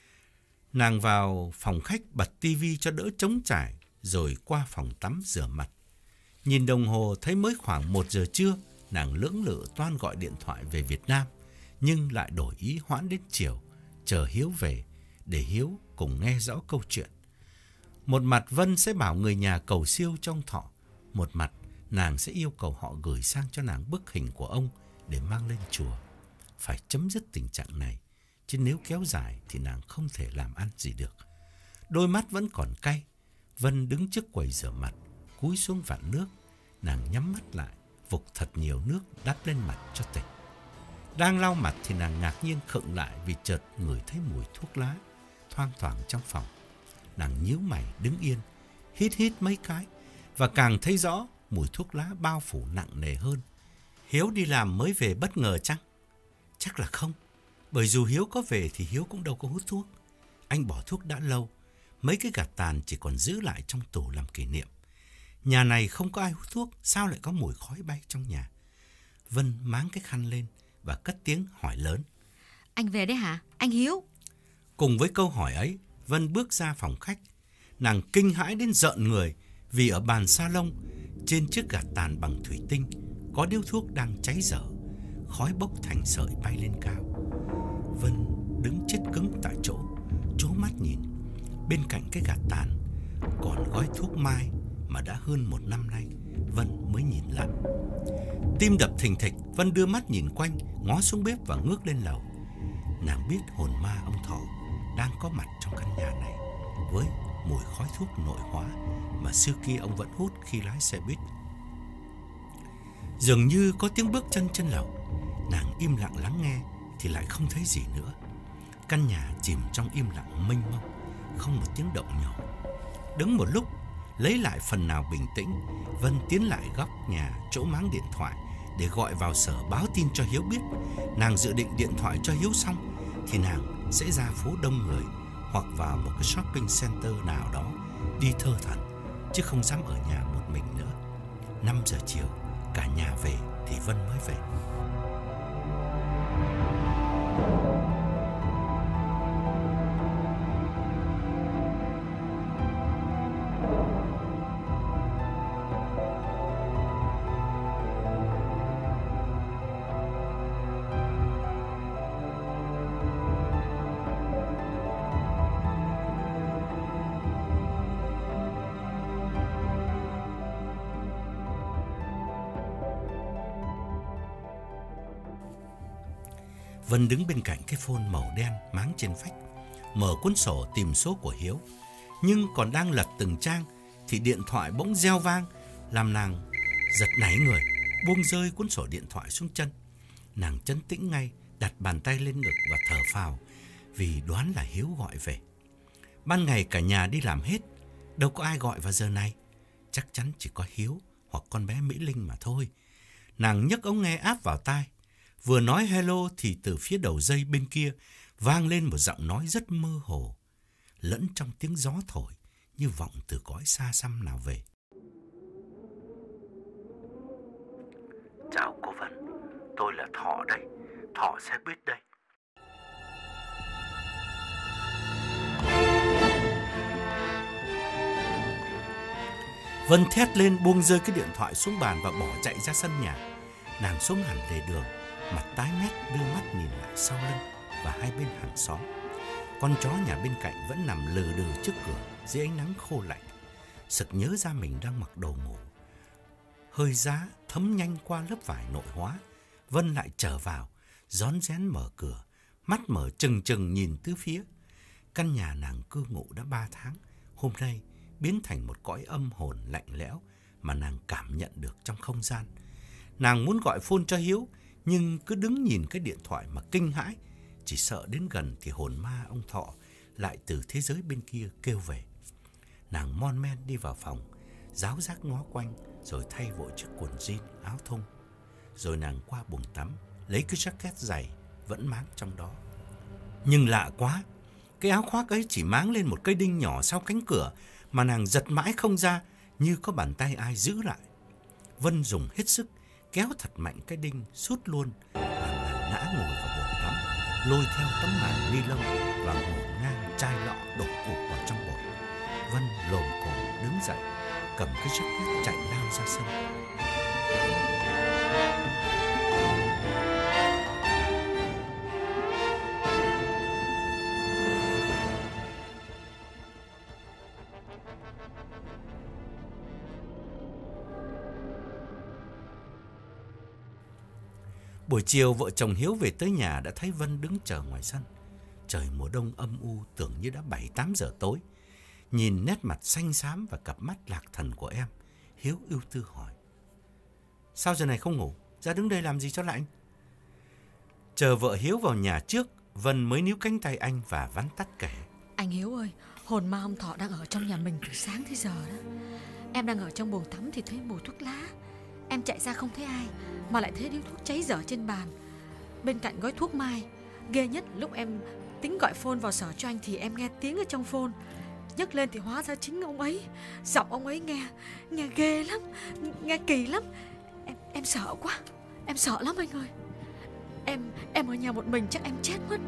Nàng vào phòng khách bật tivi cho đỡ trống trải, rồi qua phòng tắm rửa mặt. Nhìn đồng hồ thấy mới khoảng một giờ trưa, nàng lưỡng lự toan gọi điện thoại về Việt Nam, nhưng lại đổi ý hoãn đến chiều, chờ Hiếu về, để Hiếu cùng nghe rõ câu chuyện. Một mặt Vân sẽ bảo người nhà cầu siêu cho ông Thọ, một mặt nàng sẽ yêu cầu họ gửi sang cho nàng bức hình của ông để mang lên chùa. Phải chấm dứt tình trạng này, chứ nếu kéo dài thì nàng không thể làm ăn gì được. Đôi mắt vẫn còn cay. Vân đứng trước quầy rửa mặt, cúi xuống vặn nước. Nàng nhắm mắt lại, vục thật nhiều nước đắp lên mặt cho tỉnh. Đang lau mặt thì nàng ngạc nhiên khựng lại vì chợt ngửi thấy mùi thuốc lá thoang thoảng trong phòng. Nàng nhíu mày đứng yên, hít hít mấy cái, và càng thấy rõ mùi thuốc lá bao phủ nặng nề hơn. Hiếu đi làm mới về bất ngờ chăng? Chắc là không, bởi dù Hiếu có về thì Hiếu cũng đâu có hút thuốc. Anh bỏ thuốc đã lâu, mấy cái gạt tàn chỉ còn giữ lại trong tủ làm kỷ niệm. Nhà này không có ai hút thuốc, sao lại có mùi khói bay trong nhà? Vân máng cái khăn lên và cất tiếng hỏi lớn. Anh về đấy hả? Anh Hiếu? Cùng với câu hỏi ấy, Vân bước ra phòng khách. Nàng kinh hãi đến rợn người Vì ở bàn salon, trên chiếc gạt tàn bằng thủy tinh, có điếu thuốc đang cháy dở, khói bốc thành sợi bay lên cao. Vân đứng chết cứng tại chỗ, trố mắt nhìn. Bên cạnh cái gạt tàn còn gói thuốc mai mà đã hơn một năm nay Vân mới nhìn lại. Tim đập thình thịch, Vân đưa mắt nhìn quanh, ngó xuống bếp và ngước lên lầu. Nàng biết hồn ma ông Thọ đang có mặt trong căn nhà này, với mùi khói thuốc nội hóa mà xưa kia ông vẫn hút khi lái xe buýt. Dường như có tiếng bước chân trên lầu. Nàng im lặng lắng nghe thì lại không thấy gì nữa. Căn nhà chìm trong im lặng mênh mông, không một tiếng động nhỏ. Đứng một lúc, lấy lại phần nào bình tĩnh, Vân tiến lại góc nhà chỗ máng điện thoại để gọi vào sở báo tin cho Hiếu biết. Nàng dự định điện thoại cho Hiếu xong thì nàng sẽ ra phố đông người hoặc vào một cái shopping center nào đó đi thơ thẩn, chứ không dám ở nhà một mình nữa. Năm giờ chiều, cả nhà về thì Vân mới về. Vân đứng bên cạnh cái phone màu đen máng trên phách, mở cuốn sổ tìm số của Hiếu. Nhưng còn đang lật từng trang thì điện thoại bỗng reo vang, làm nàng giật nảy người, buông rơi cuốn sổ điện thoại xuống chân. Nàng trấn tĩnh ngay, đặt bàn tay lên ngực và thở phào, vì đoán là Hiếu gọi về. Ban ngày cả nhà đi làm hết, đâu có ai gọi vào giờ này. Chắc chắn chỉ có Hiếu hoặc con bé Mỹ Linh mà thôi. Nàng nhấc ống nghe áp vào tai. Vừa nói hello thì từ phía đầu dây bên kia vang lên một giọng nói rất mơ hồ, lẫn trong tiếng gió thổi như vọng từ cõi xa xăm nào về. Chào cô Vân, tôi là Thọ đây, Thọ xe buýt đây. Vân thét lên, buông rơi cái điện thoại xuống bàn và bỏ chạy ra sân nhà. Nàng xuống hẳn lề đường, mặt tái mét, đưa mắt nhìn lại sau lưng và hai bên hàng xóm. Con chó nhà bên cạnh vẫn nằm lừ đừ trước cửa dưới ánh nắng khô lạnh. Sực nhớ ra mình đang mặc đồ ngủ. Hơi giá thấm nhanh qua lớp vải nội hóa. Vân lại trở vào, rón rén mở cửa, mắt mở trừng trừng nhìn tứ phía. Căn nhà nàng cư ngụ đã ba tháng, hôm nay biến thành một cõi âm hồn lạnh lẽo mà nàng cảm nhận được trong không gian. Nàng muốn gọi phone cho Hiếu, nhưng cứ đứng nhìn cái điện thoại mà kinh hãi, chỉ sợ đến gần thì hồn ma ông Thọ lại từ thế giới bên kia kêu về. Nàng mon men đi vào phòng, ráo rác ngó quanh, rồi thay vội chiếc quần jean, áo thun. Rồi nàng qua buồng tắm, lấy cái jacket dày vẫn máng trong đó. Nhưng lạ quá, cái áo khoác ấy chỉ máng lên một cây đinh nhỏ sau cánh cửa mà nàng giật mãi không ra, như có bàn tay ai giữ lại. Vân dùng hết sức kéo thật mạnh cái đinh sút luôn, làm nàng ngã ngồi vào bồn tắm, lôi theo tấm màn ni lông và ngổn ngang chai lọ đổ ụp vào trong bồn. Vân lồm cồm đứng dậy, cầm cái jacket chạy lao ra sân. Buổi chiều vợ chồng Hiếu về tới nhà đã thấy Vân đứng chờ ngoài sân. Trời mùa đông âm u, tưởng như đã bảy tám giờ tối. Nhìn nét mặt xanh xám và cặp mắt lạc thần của em, Hiếu ưu tư hỏi: sao giờ này không ngủ, ra đứng đây làm gì cho lạnh? Chờ vợ Hiếu vào nhà trước, Vân mới níu cánh tay anh và vắn tắt kể: Anh Hiếu ơi, hồn ma ông Thọ đang ở trong nhà mình từ sáng tới giờ đó. Em đang ở trong bồn tắm thì thấy mùi thuốc lá. Em chạy ra không thấy ai, mà lại thấy điếu thuốc cháy dở trên bàn, bên cạnh gói thuốc mai. Ghê nhất lúc em tính gọi phone vào sở cho anh thì em nghe tiếng ở trong phone. Nhấc lên thì hóa ra chính ông ấy. Giọng ông ấy nghe Nghe ghê lắm, nghe kỳ lắm. Em em sợ quá, em sợ lắm anh ơi. Em em ở nhà một mình chắc em chết mất.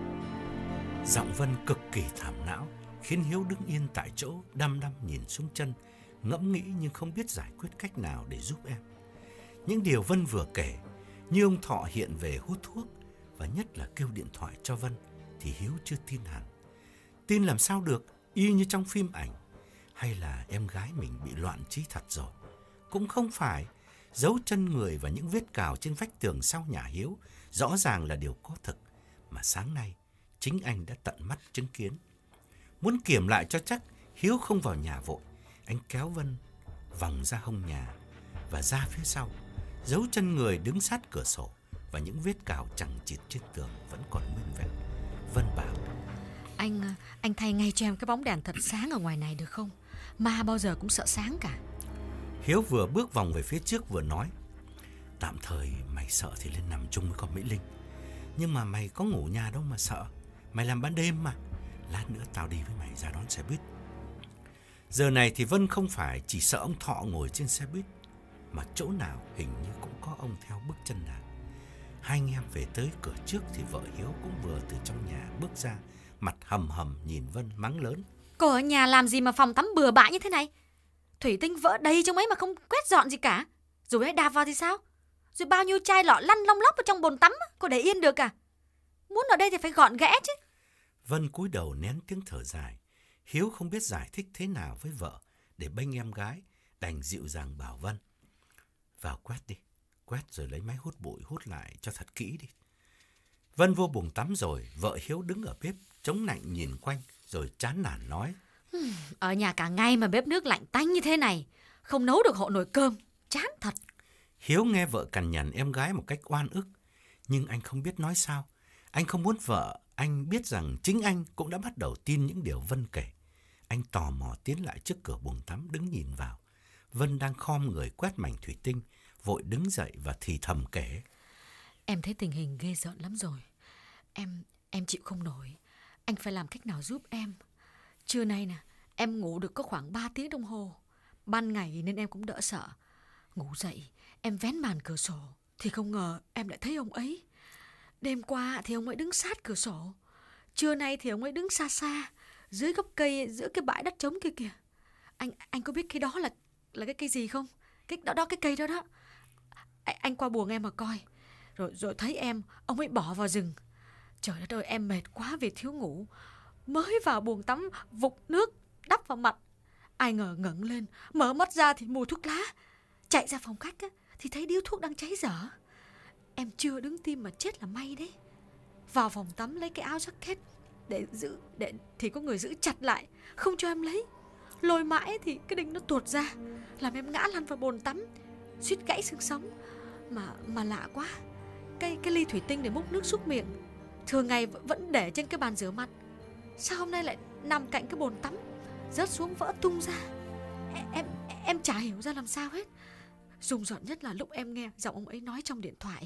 Giọng Vân cực kỳ thảm não, khiến Hiếu đứng yên tại chỗ, đăm đăm nhìn xuống chân, ngẫm nghĩ nhưng không biết giải quyết cách nào để giúp em. Những điều Vân vừa kể, như ông Thọ hiện về hút thuốc và nhất là kêu điện thoại cho Vân, thì Hiếu chưa tin hẳn. Tin làm sao được, y như trong phim ảnh. Hay là em gái mình bị loạn trí thật rồi? Cũng không phải. Dấu chân người và những vết cào trên vách tường sau nhà Hiếu rõ ràng là điều có thực, mà sáng nay chính anh đã tận mắt chứng kiến. Muốn kiểm lại cho chắc, Hiếu không vào nhà vội. Anh kéo Vân vòng ra hông nhà và ra phía sau. Dấu chân người đứng sát cửa sổ và những vết cào chằng chịt trên tường vẫn còn nguyên vẹn. Vân bảo: Anh anh thay ngay cho em cái bóng đèn thật sáng ở ngoài này được không? Ma bao giờ cũng sợ sáng cả. Hiếu vừa bước vòng về phía trước vừa nói: Tạm thời mày sợ thì lên nằm chung với con Mỹ Linh. Nhưng mà mày có ngủ nhà đâu mà sợ. Mày làm ban đêm mà. Lát nữa tao đi với mày ra đón xe buýt. Giờ này thì Vân không phải chỉ sợ ông Thọ ngồi trên xe buýt, mà chỗ nào hình như cũng có ông theo bước chân nàng. Hai anh em về tới cửa trước thì vợ Hiếu cũng vừa từ trong nhà bước ra, mặt hầm hầm nhìn Vân mắng lớn: Cô ở nhà làm gì mà phòng tắm bừa bãi như thế này? Thủy tinh vỡ đầy trong ấy mà không quét dọn gì cả. Rồi ấy đạp vào thì sao? Rồi bao nhiêu chai lọ lăn long lóc ở trong bồn tắm, cô để yên được à? Muốn ở đây thì phải gọn ghẽ chứ. Vân cúi đầu nén tiếng thở dài. Hiếu không biết giải thích thế nào với vợ để bênh em gái, đành dịu dàng bảo Vân: Vào quét đi, quét rồi lấy máy hút bụi hút lại cho thật kỹ đi. Vân vô buồng tắm rồi, vợ Hiếu đứng ở bếp chống nạnh nhìn quanh rồi chán nản nói: Ở nhà cả ngày mà bếp nước lạnh tanh như thế này, không nấu được hộ nồi cơm, chán thật. Hiếu nghe vợ cằn nhằn em gái một cách oan ức, nhưng anh không biết nói sao. Anh không muốn vợ anh biết rằng chính anh cũng đã bắt đầu tin những điều Vân kể. Anh tò mò tiến lại trước cửa buồng tắm đứng nhìn vào. Vân đang khom người quét mảnh thủy tinh, vội đứng dậy và thì thầm kể: Em thấy tình hình ghê rợn lắm rồi. Em em chịu không nổi. Anh phải làm cách nào giúp em. Trưa nay nè, em ngủ được có khoảng ba tiếng đồng hồ. Ban ngày nên em cũng đỡ sợ. Ngủ dậy, em vén màn cửa sổ thì không ngờ em lại thấy ông ấy. Đêm qua thì ông ấy đứng sát cửa sổ. Trưa nay thì ông ấy đứng xa xa, dưới gốc cây giữa cái bãi đất trống kia kìa. Anh anh có biết cái đó là là cái cây gì không? Cái đó đó cái cây đó đó. Anh, anh qua buồng em mà coi. Rồi rồi thấy em, ông ấy bỏ vào rừng. Trời đất ơi, em mệt quá vì thiếu ngủ. Mới vào buồng tắm vục nước đắp vào mặt. Ai ngờ ngẩng lên, mở mắt ra thì mùi thuốc lá. Chạy ra phòng khách á, thì thấy điếu thuốc đang cháy dở. Em chưa đứng tim mà chết là may đấy. Vào phòng tắm lấy cái áo jacket để giữ để thì có người giữ chặt lại, không cho em lấy. Lôi mãi thì cái đinh nó tuột ra, làm em ngã lăn vào bồn tắm, suýt gãy xương sống. Mà mà lạ quá, cái cái ly thủy tinh để múc nước súc miệng thường ngày vẫn để trên cái bàn rửa mặt, sao hôm nay lại nằm cạnh cái bồn tắm, rớt xuống vỡ tung ra. Em em, em chả hiểu ra làm sao hết. Rùng rợn nhất là lúc em nghe giọng ông ấy nói trong điện thoại.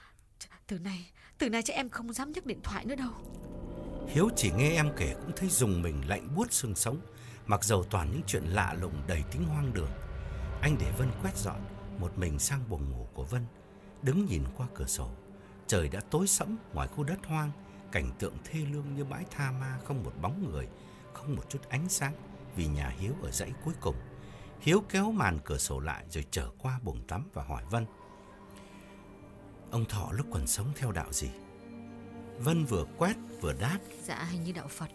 Từ nay, từ nay chắc em không dám nhấc điện thoại nữa đâu. Hiếu chỉ nghe em kể cũng thấy rùng mình lạnh buốt xương sống, mặc dầu toàn những chuyện lạ lùng đầy tính hoang đường. Anh để Vân quét dọn, một mình sang buồng ngủ của Vân, đứng nhìn qua cửa sổ. Trời đã tối sẫm ngoài khu đất hoang, cảnh tượng thê lương như bãi tha ma, không một bóng người, không một chút ánh sáng vì nhà Hiếu ở dãy cuối cùng. Hiếu kéo màn cửa sổ lại rồi trở qua buồng tắm và hỏi Vân: Ông Thọ lúc còn sống theo đạo gì? Vân vừa quét vừa đáp: Dạ hình như đạo Phật.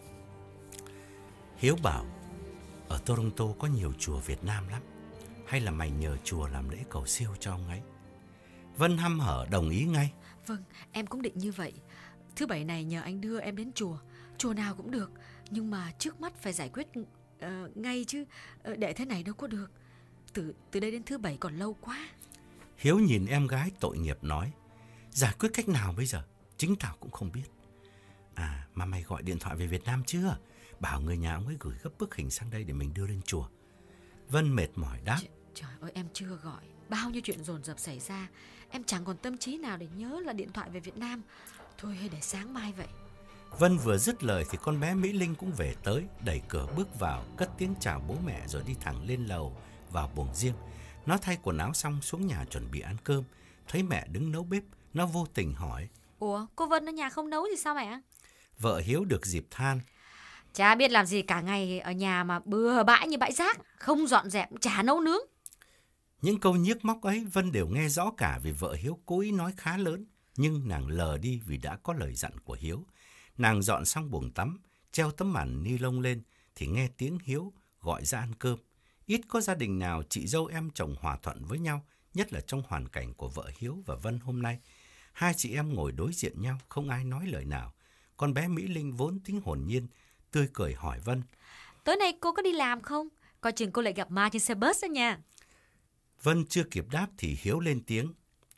Hiếu bảo: Ở Toronto có nhiều chùa Việt Nam lắm. Hay là mày nhờ chùa làm lễ cầu siêu cho ông ấy? Vân hăm hở đồng ý ngay. Vâng, em cũng định như vậy. Thứ bảy này nhờ anh đưa em đến chùa. Chùa nào cũng được, nhưng mà trước mắt phải giải quyết uh, ngay chứ. uh, Để thế này đâu có được. Từ từ đây đến thứ bảy còn lâu quá. Hiếu nhìn em gái tội nghiệp nói: Giải quyết cách nào bây giờ? Chính tao cũng không biết. À mà mày gọi điện thoại về Việt Nam chưa? Bảo người nhà ông ấy gửi gấp bức hình sang đây để mình đưa lên chùa. Vân mệt mỏi đáp: Ch- Trời ơi, em chưa gọi. Bao nhiêu chuyện dồn dập xảy ra, em chẳng còn tâm trí nào để nhớ là điện thoại về Việt Nam. Thôi hay để sáng mai vậy. Vân vừa dứt lời thì con bé Mỹ Linh cũng về tới, đẩy cửa bước vào, cất tiếng chào bố mẹ rồi đi thẳng lên lầu vào buồng riêng. Nó thay quần áo xong xuống nhà chuẩn bị ăn cơm. Thấy mẹ đứng nấu bếp, nó vô tình hỏi: Ủa, cô Vân ở nhà không nấu gì sao mẹ? Vợ Hiếu được dịp than: Chả biết làm gì cả ngày ở nhà mà bừa bãi như bãi rác, không dọn dẹp, chả nấu nướng. Những câu nhiếc móc ấy Vân đều nghe rõ cả vì vợ Hiếu cố ý nói khá lớn. Nhưng nàng lờ đi vì đã có lời dặn của Hiếu. Nàng dọn xong buồng tắm, treo tấm màn ni lông lên thì nghe tiếng Hiếu gọi ra ăn cơm. Ít có gia đình nào chị dâu em chồng hòa thuận với nhau, nhất là trong hoàn cảnh của vợ Hiếu và Vân hôm nay. Hai chị em ngồi đối diện nhau, không ai nói lời nào. Con bé Mỹ Linh vốn tính hồn nhiên, tươi cười hỏi Vân: Tối nay cô có đi làm không? Coi chừng cô lại gặp ma trên xe bus đó nha. Vân chưa kịp đáp thì Hiếu lên tiếng: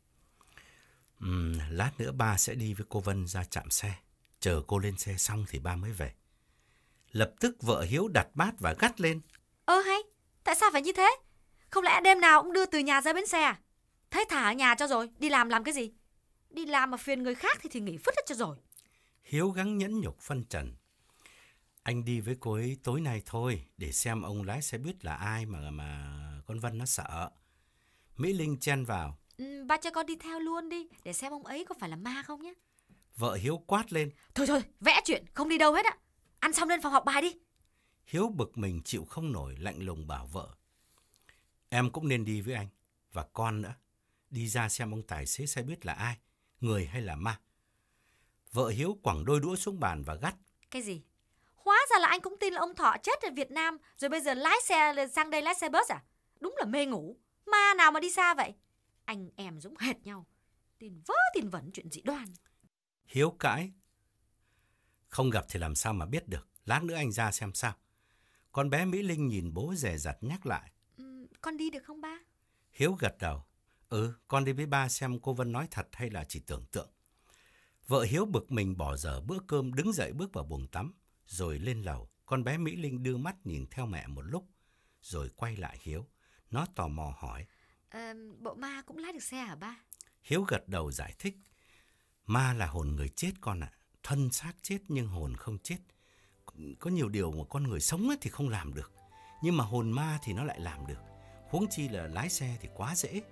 uhm, lát nữa ba sẽ đi với cô Vân ra trạm xe. Chờ cô lên xe xong thì ba mới về. Lập tức vợ Hiếu đặt bát và gắt lên: Ơ hay, tại sao phải như thế? Không lẽ đêm nào cũng đưa từ nhà ra bến xe à? Thế thả ở nhà cho rồi, đi làm làm cái gì? Đi làm mà phiền người khác thì thì nghỉ phứt hết cho rồi. Hiếu gắng nhẫn nhục phân trần: Anh đi với cô ấy tối nay thôi, để xem ông lái xe buýt là ai mà mà con Vân nó sợ. Mỹ Linh chen vào: Ừ, ba cho con đi theo luôn đi, để xem ông ấy có phải là ma không nhé. Vợ Hiếu quát lên: Thôi thôi, vẽ chuyện, không đi đâu hết ạ. Ăn xong lên phòng học bài đi. Hiếu bực mình chịu không nổi, lạnh lùng bảo vợ: Em cũng nên đi với anh, và con nữa. Đi ra xem ông tài xế xe buýt là ai, người hay là ma. Vợ Hiếu quẳng đôi đũa xuống bàn và gắt: Cái gì? Hóa ra là anh cũng tin là ông Thọ chết ở Việt Nam, rồi bây giờ lái xe sang đây lái xe bus à? Đúng là mê ngủ. Ma nào mà đi xa vậy? Anh em giống hệt nhau. Tin vớ tin vẩn chuyện dị đoan. Hiếu cãi: Không gặp thì làm sao mà biết được, lát nữa anh ra xem sao. Con bé Mỹ Linh nhìn bố dè dặt nhắc lại: Ừ, con đi được không ba? Hiếu gật đầu: Ừ, con đi với ba xem cô Vân nói thật hay là chỉ tưởng tượng. Vợ Hiếu bực mình bỏ dở bữa cơm, đứng dậy bước vào buồng tắm, rồi lên lầu. Con bé Mỹ Linh đưa mắt nhìn theo mẹ một lúc, rồi quay lại Hiếu. Nó tò mò hỏi: À, bộ ma cũng lái được xe hả ba? Hiếu gật đầu giải thích: Ma là hồn người chết con ạ. Thân xác chết nhưng hồn không chết. Có nhiều điều mà con người sống thì không làm được, nhưng mà hồn ma thì nó lại làm được. Huống chi là lái xe thì quá dễ.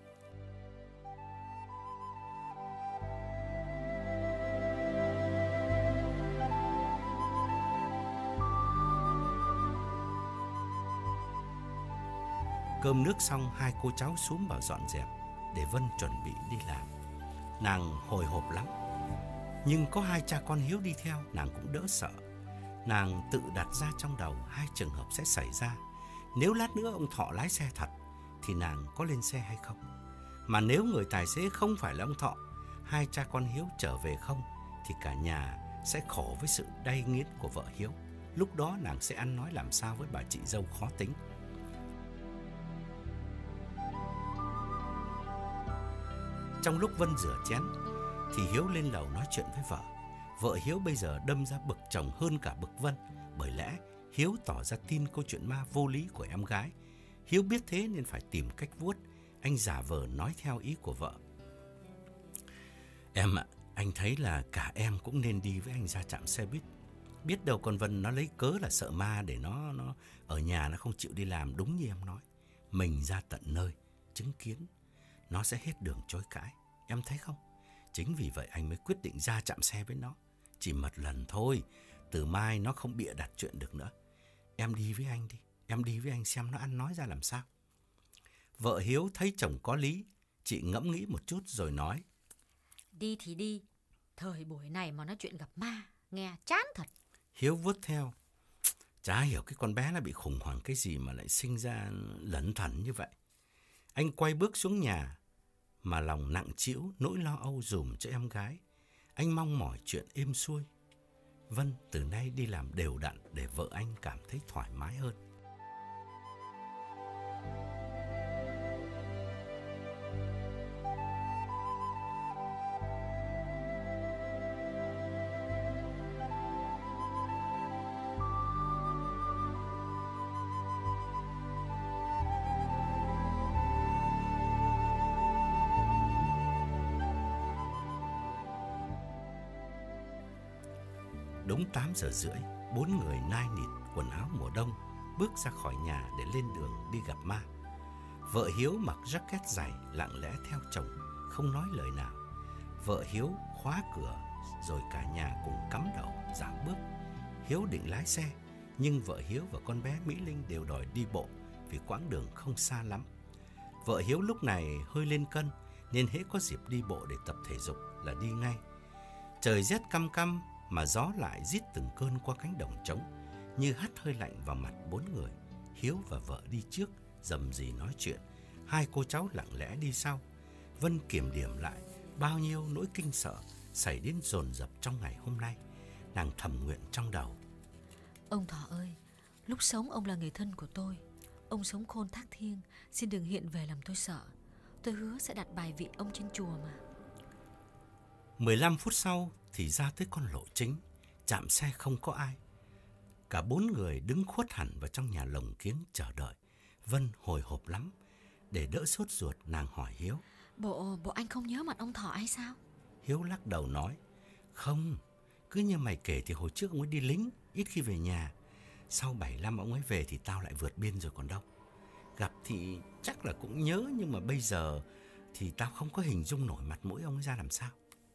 Cơm nước xong, hai cô cháu xúm vào dọn dẹp để Vân chuẩn bị đi làm. Nàng hồi hộp lắm, nhưng có hai cha con Hiếu đi theo, nàng cũng đỡ sợ. Nàng tự đặt ra trong đầu hai trường hợp sẽ xảy ra. Nếu lát nữa ông Thọ lái xe thật thì nàng có lên xe hay không? Mà nếu người tài xế không phải là ông Thọ, hai cha con Hiếu trở về không, thì cả nhà sẽ khổ với sự đay nghiến của vợ Hiếu. Lúc đó nàng sẽ ăn nói làm sao với bà chị dâu khó tính. Trong lúc Vân rửa chén thì Hiếu lên lầu nói chuyện với vợ. Vợ Hiếu bây giờ đâm ra bực chồng hơn cả bực Vân, bởi lẽ Hiếu tỏ ra tin câu chuyện ma vô lý của em gái. Hiếu biết thế nên phải tìm cách vuốt. Anh giả vờ nói theo ý của vợ: Em ạ, anh thấy là cả em cũng nên đi với anh ra trạm xe buýt. Biết đâu con Vân nó lấy cớ là sợ ma để nó nó ở nhà nó không chịu đi làm, đúng như em nói. Mình ra tận nơi chứng kiến, nó sẽ hết đường chối cãi. Em thấy không? Chính vì vậy anh mới quyết định ra trạm xe với nó. Chỉ một lần thôi, từ mai nó không bịa đặt chuyện được nữa. Em đi với anh đi, em đi với anh xem nó ăn nói ra làm sao. Vợ Hiếu thấy chồng có lý, chị ngẫm nghĩ một chút rồi nói: Đi thì đi, thời buổi này mà nói chuyện gặp ma, nghe chán thật. Hiếu vuốt theo: Chả hiểu cái con bé nó bị khủng hoảng cái gì mà lại sinh ra lẩn thẩn như vậy. Anh quay bước xuống nhà, mà lòng nặng trĩu nỗi lo âu dùm cho em gái. Anh mong mỏi chuyện êm xuôi. Vân từ nay đi làm đều đặn để vợ anh cảm thấy thoải mái hơn. Đúng tám giờ rưỡi, bốn người nai nịt quần áo mùa đông bước ra khỏi nhà để lên đường đi gặp ma. Vợ Hiếu mặc jacket dày lặng lẽ theo chồng, không nói lời nào. Vợ Hiếu khóa cửa rồi cả nhà cùng cắm đầu dạo bước. Hiếu định lái xe Nhưng vợ Hiếu và con bé Mỹ Linh đều đòi đi bộ vì quãng đường không xa lắm. Vợ Hiếu lúc này hơi lên cân nên hễ có dịp đi bộ để tập thể dục là đi ngay. Trời rét căm căm mà gió lại rít từng cơn qua cánh đồng trống, như hắt hơi lạnh vào mặt bốn người. Hiếu và vợ đi trước, rầm rì nói chuyện, hai cô cháu lặng lẽ đi sau. Vân kiểm điểm lại bao nhiêu nỗi kinh sợ xảy đến dồn dập trong ngày hôm nay. Nàng thầm nguyện trong đầu: Ông Thọ ơi, lúc sống ông là người thân của tôi. Ông sống khôn thác thiêng, xin đừng hiện về làm tôi sợ. Tôi hứa sẽ đặt bài vị ông trên chùa mà. mười lăm phút sau thì ra tới con lộ chính. Trạm xe không có ai. Cả bốn người đứng khuất hẳn vào trong nhà lồng kiếng chờ đợi. Vân hồi hộp lắm. Để đỡ sốt ruột, nàng hỏi Hiếu: Bộ, bộ anh không nhớ mặt ông Thọ hay sao? Hiếu lắc đầu nói: Không, cứ như mày kể thì hồi trước ông ấy đi lính, ít khi về nhà. Sau bảy năm ông ấy về thì tao lại vượt biên rồi còn đâu. Gặp thì chắc là cũng nhớ, nhưng mà bây giờ thì tao không có hình dung nổi mặt mũi ông ấy ra làm sao.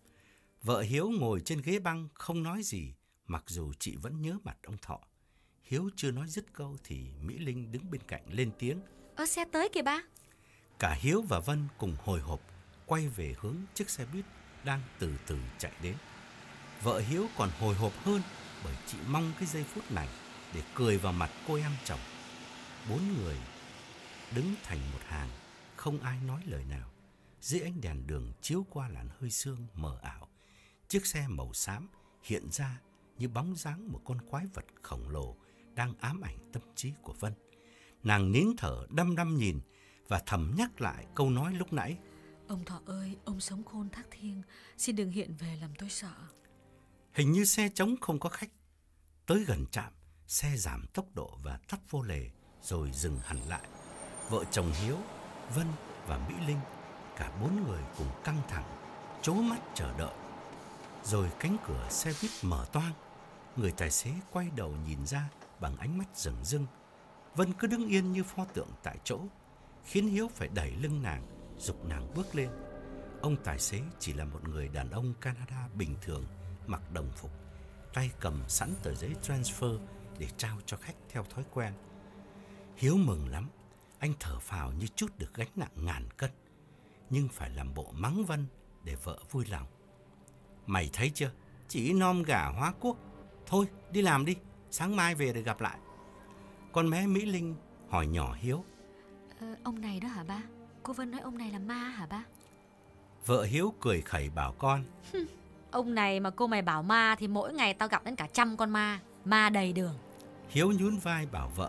Vợ Hiếu ngồi trên ghế băng không nói gì, mặc dù chị vẫn nhớ mặt ông Thọ. Hiếu chưa nói dứt câu thì Mỹ Linh đứng bên cạnh lên tiếng: Ơ, xe tới kìa ba. Cả Hiếu và Vân cùng hồi hộp quay về hướng chiếc xe buýt đang từ từ chạy đến. Vợ Hiếu còn hồi hộp hơn bởi chị mong cái giây phút này để cười vào mặt cô em chồng. Bốn người đứng thành một hàng, không ai nói lời nào. Dưới ánh đèn đường chiếu qua làn hơi sương mờ ảo, chiếc xe màu xám hiện ra như bóng dáng một con quái vật khổng lồ đang ám ảnh tâm trí của Vân. Nàng nín thở đăm đăm nhìn và thầm nhắc lại câu nói lúc nãy: Ông Thọ ơi, ông sống khôn thác thiêng, xin đừng hiện về làm tôi sợ. Hình như xe trống không có khách. Tới gần trạm, xe giảm tốc độ và tấp vô lề rồi dừng hẳn lại. Vợ chồng Hiếu, Vân và Mỹ Linh, cả bốn người cùng căng thẳng, trố mắt chờ đợi. Rồi cánh cửa xe buýt mở toang. Người tài xế quay đầu nhìn ra bằng ánh mắt rừng rưng. Vân cứ đứng yên như pho tượng tại chỗ, khiến Hiếu phải đẩy lưng nàng, giục nàng bước lên. Ông tài xế chỉ là một người đàn ông Canada bình thường, mặc đồng phục, tay cầm sẵn tờ giấy transfer để trao cho khách theo thói quen. Hiếu mừng lắm, anh thở phào như trút được gánh nặng ngàn cân, nhưng phải làm bộ mắng Vân để vợ vui lòng. Mày thấy chưa, chỉ nom gà hóa quốc. Thôi đi làm đi, sáng mai về để gặp lại. Con bé Mỹ Linh hỏi nhỏ Hiếu: ờ, Ông này đó hả ba? Cô Vân nói ông này là ma hả ba? Vợ Hiếu cười khẩy bảo con: Ông này mà cô mày bảo ma thì mỗi ngày tao gặp đến cả trăm con ma. Ma đầy đường. Hiếu nhún vai bảo vợ: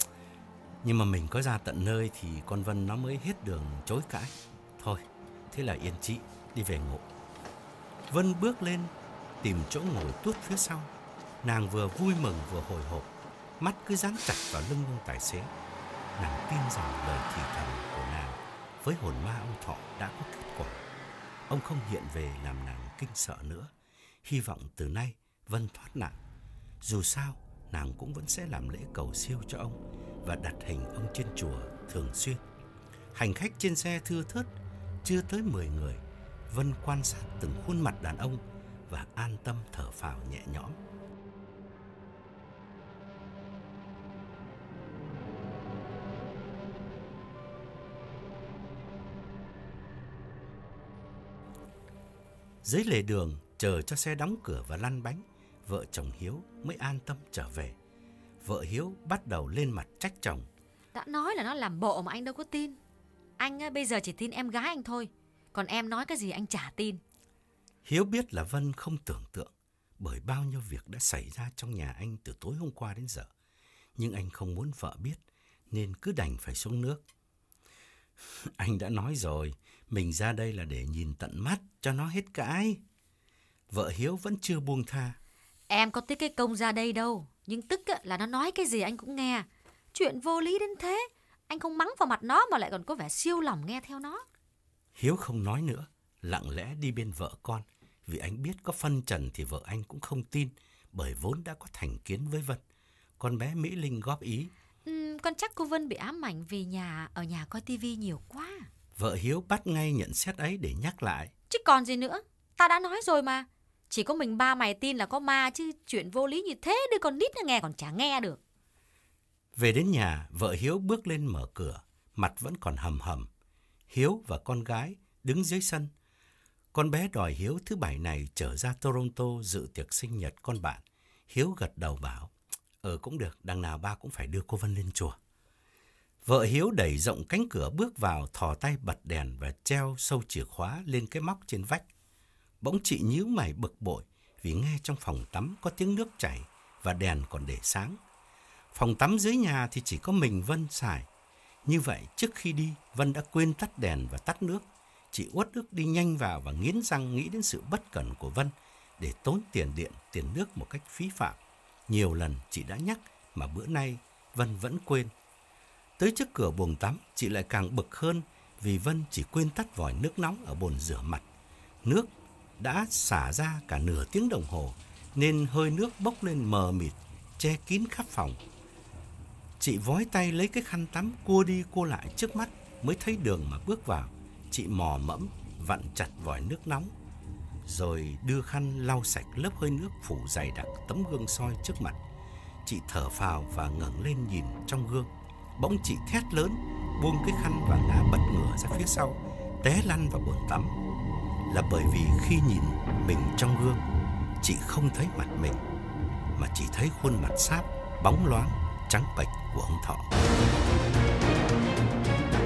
Nhưng mà mình có ra tận nơi thì con Vân nó mới hết đường chối cãi. Thôi, thế là yên chị, đi về ngủ. Vân bước lên tìm chỗ ngồi tuốt phía sau. Nàng vừa vui mừng vừa hồi hộp, mắt cứ dán chặt vào lưng ông tài xế. Nàng tin rằng lời thì thầm của nàng với hồn ma ông Thọ đã có kết quả. Ông không hiện về làm nàng kinh sợ nữa. Hy vọng từ nay Vân thoát nạn. Dù sao, nàng cũng vẫn sẽ làm lễ cầu siêu cho ông và đặt hình ông trên chùa thường xuyên. Hành khách trên xe thưa thớt, chưa tới mười người. Vân quan sát từng khuôn mặt đàn ông và an tâm thở phào nhẹ nhõm. Dưới lề đường, chờ cho xe đóng cửa và lăn bánh, vợ chồng Hiếu mới an tâm trở về. Vợ Hiếu bắt đầu lên mặt trách chồng: Đã nói là nó làm bộ mà anh đâu có tin. Anh á, bây giờ chỉ tin em gái anh thôi. Còn em nói cái gì anh chả tin. Hiếu biết là Vân không tưởng tượng bởi bao nhiêu việc đã xảy ra trong nhà anh từ tối hôm qua đến giờ. Nhưng anh không muốn vợ biết nên cứ đành phải xuống nước. Anh đã nói rồi, mình ra đây là để nhìn tận mắt cho nó hết cãi. Vợ Hiếu vẫn chưa buông tha: Em có tiếc cái công ra đây đâu. Nhưng tức là nó nói cái gì anh cũng nghe. Chuyện vô lý đến thế. Anh không mắng vào mặt nó mà lại còn có vẻ siêu lòng nghe theo nó. Hiếu không nói nữa, lặng lẽ đi bên vợ con. Vì anh biết có phân trần thì vợ anh cũng không tin, bởi vốn đã có thành kiến với Vân. Con bé Mỹ Linh góp ý: ừ, Con chắc cô Vân bị ám ảnh vì nhà ở nhà coi tivi nhiều quá. Vợ Hiếu bắt ngay nhận xét ấy để nhắc lại: Chứ còn gì nữa. Ta đã nói rồi mà. Chỉ có mình ba mày tin là có ma, chứ chuyện vô lý như thế đứa con nít nó nghe còn chả nghe được. Về đến nhà, vợ Hiếu bước lên mở cửa, mặt vẫn còn hầm hầm. Hiếu và con gái đứng dưới sân. Con bé đòi Hiếu thứ bảy này trở ra Toronto dự tiệc sinh nhật con bạn. Hiếu gật đầu bảo, ờ cũng được, đằng nào ba cũng phải đưa cô Vân lên chùa. Vợ Hiếu đẩy rộng cánh cửa bước vào, thò tay bật đèn và treo sâu chìa khóa lên cái móc trên vách. Bỗng chị nhíu mày bực bội vì nghe trong phòng tắm có tiếng nước chảy và đèn còn để sáng. Phòng tắm dưới nhà thì chỉ có mình Vân xài. Như vậy trước khi đi, Vân đã quên tắt đèn và tắt nước. Chị uất ức đi nhanh vào và nghiến răng nghĩ đến sự bất cẩn của Vân để tốn tiền điện, tiền nước một cách phí phạm. Nhiều lần chị đã nhắc mà bữa nay Vân vẫn quên. Tới trước cửa buồng tắm, chị lại càng bực hơn vì Vân chỉ quên tắt vòi nước nóng ở bồn rửa mặt. Nước đã xả ra cả nửa tiếng đồng hồ nên hơi nước bốc lên mờ mịt, che kín khắp phòng. Chị vói tay lấy cái khăn tắm cua đi cua lại trước mắt mới thấy đường mà bước vào. Chị mò mẫm vặn chặt vòi nước nóng rồi đưa khăn lau sạch lớp hơi nước phủ dày đặc tấm gương soi trước mặt. Chị thở phào và ngẩng lên nhìn trong gương. Bỗng chị thét lớn, buông cái khăn và ngã bật ngửa ra phía sau, té lăn vào bồn tắm. Là bởi vì khi nhìn mình trong gương, chị không thấy mặt mình mà chỉ thấy khuôn mặt sáp, bóng loáng, trắng bệch của ông Thọ.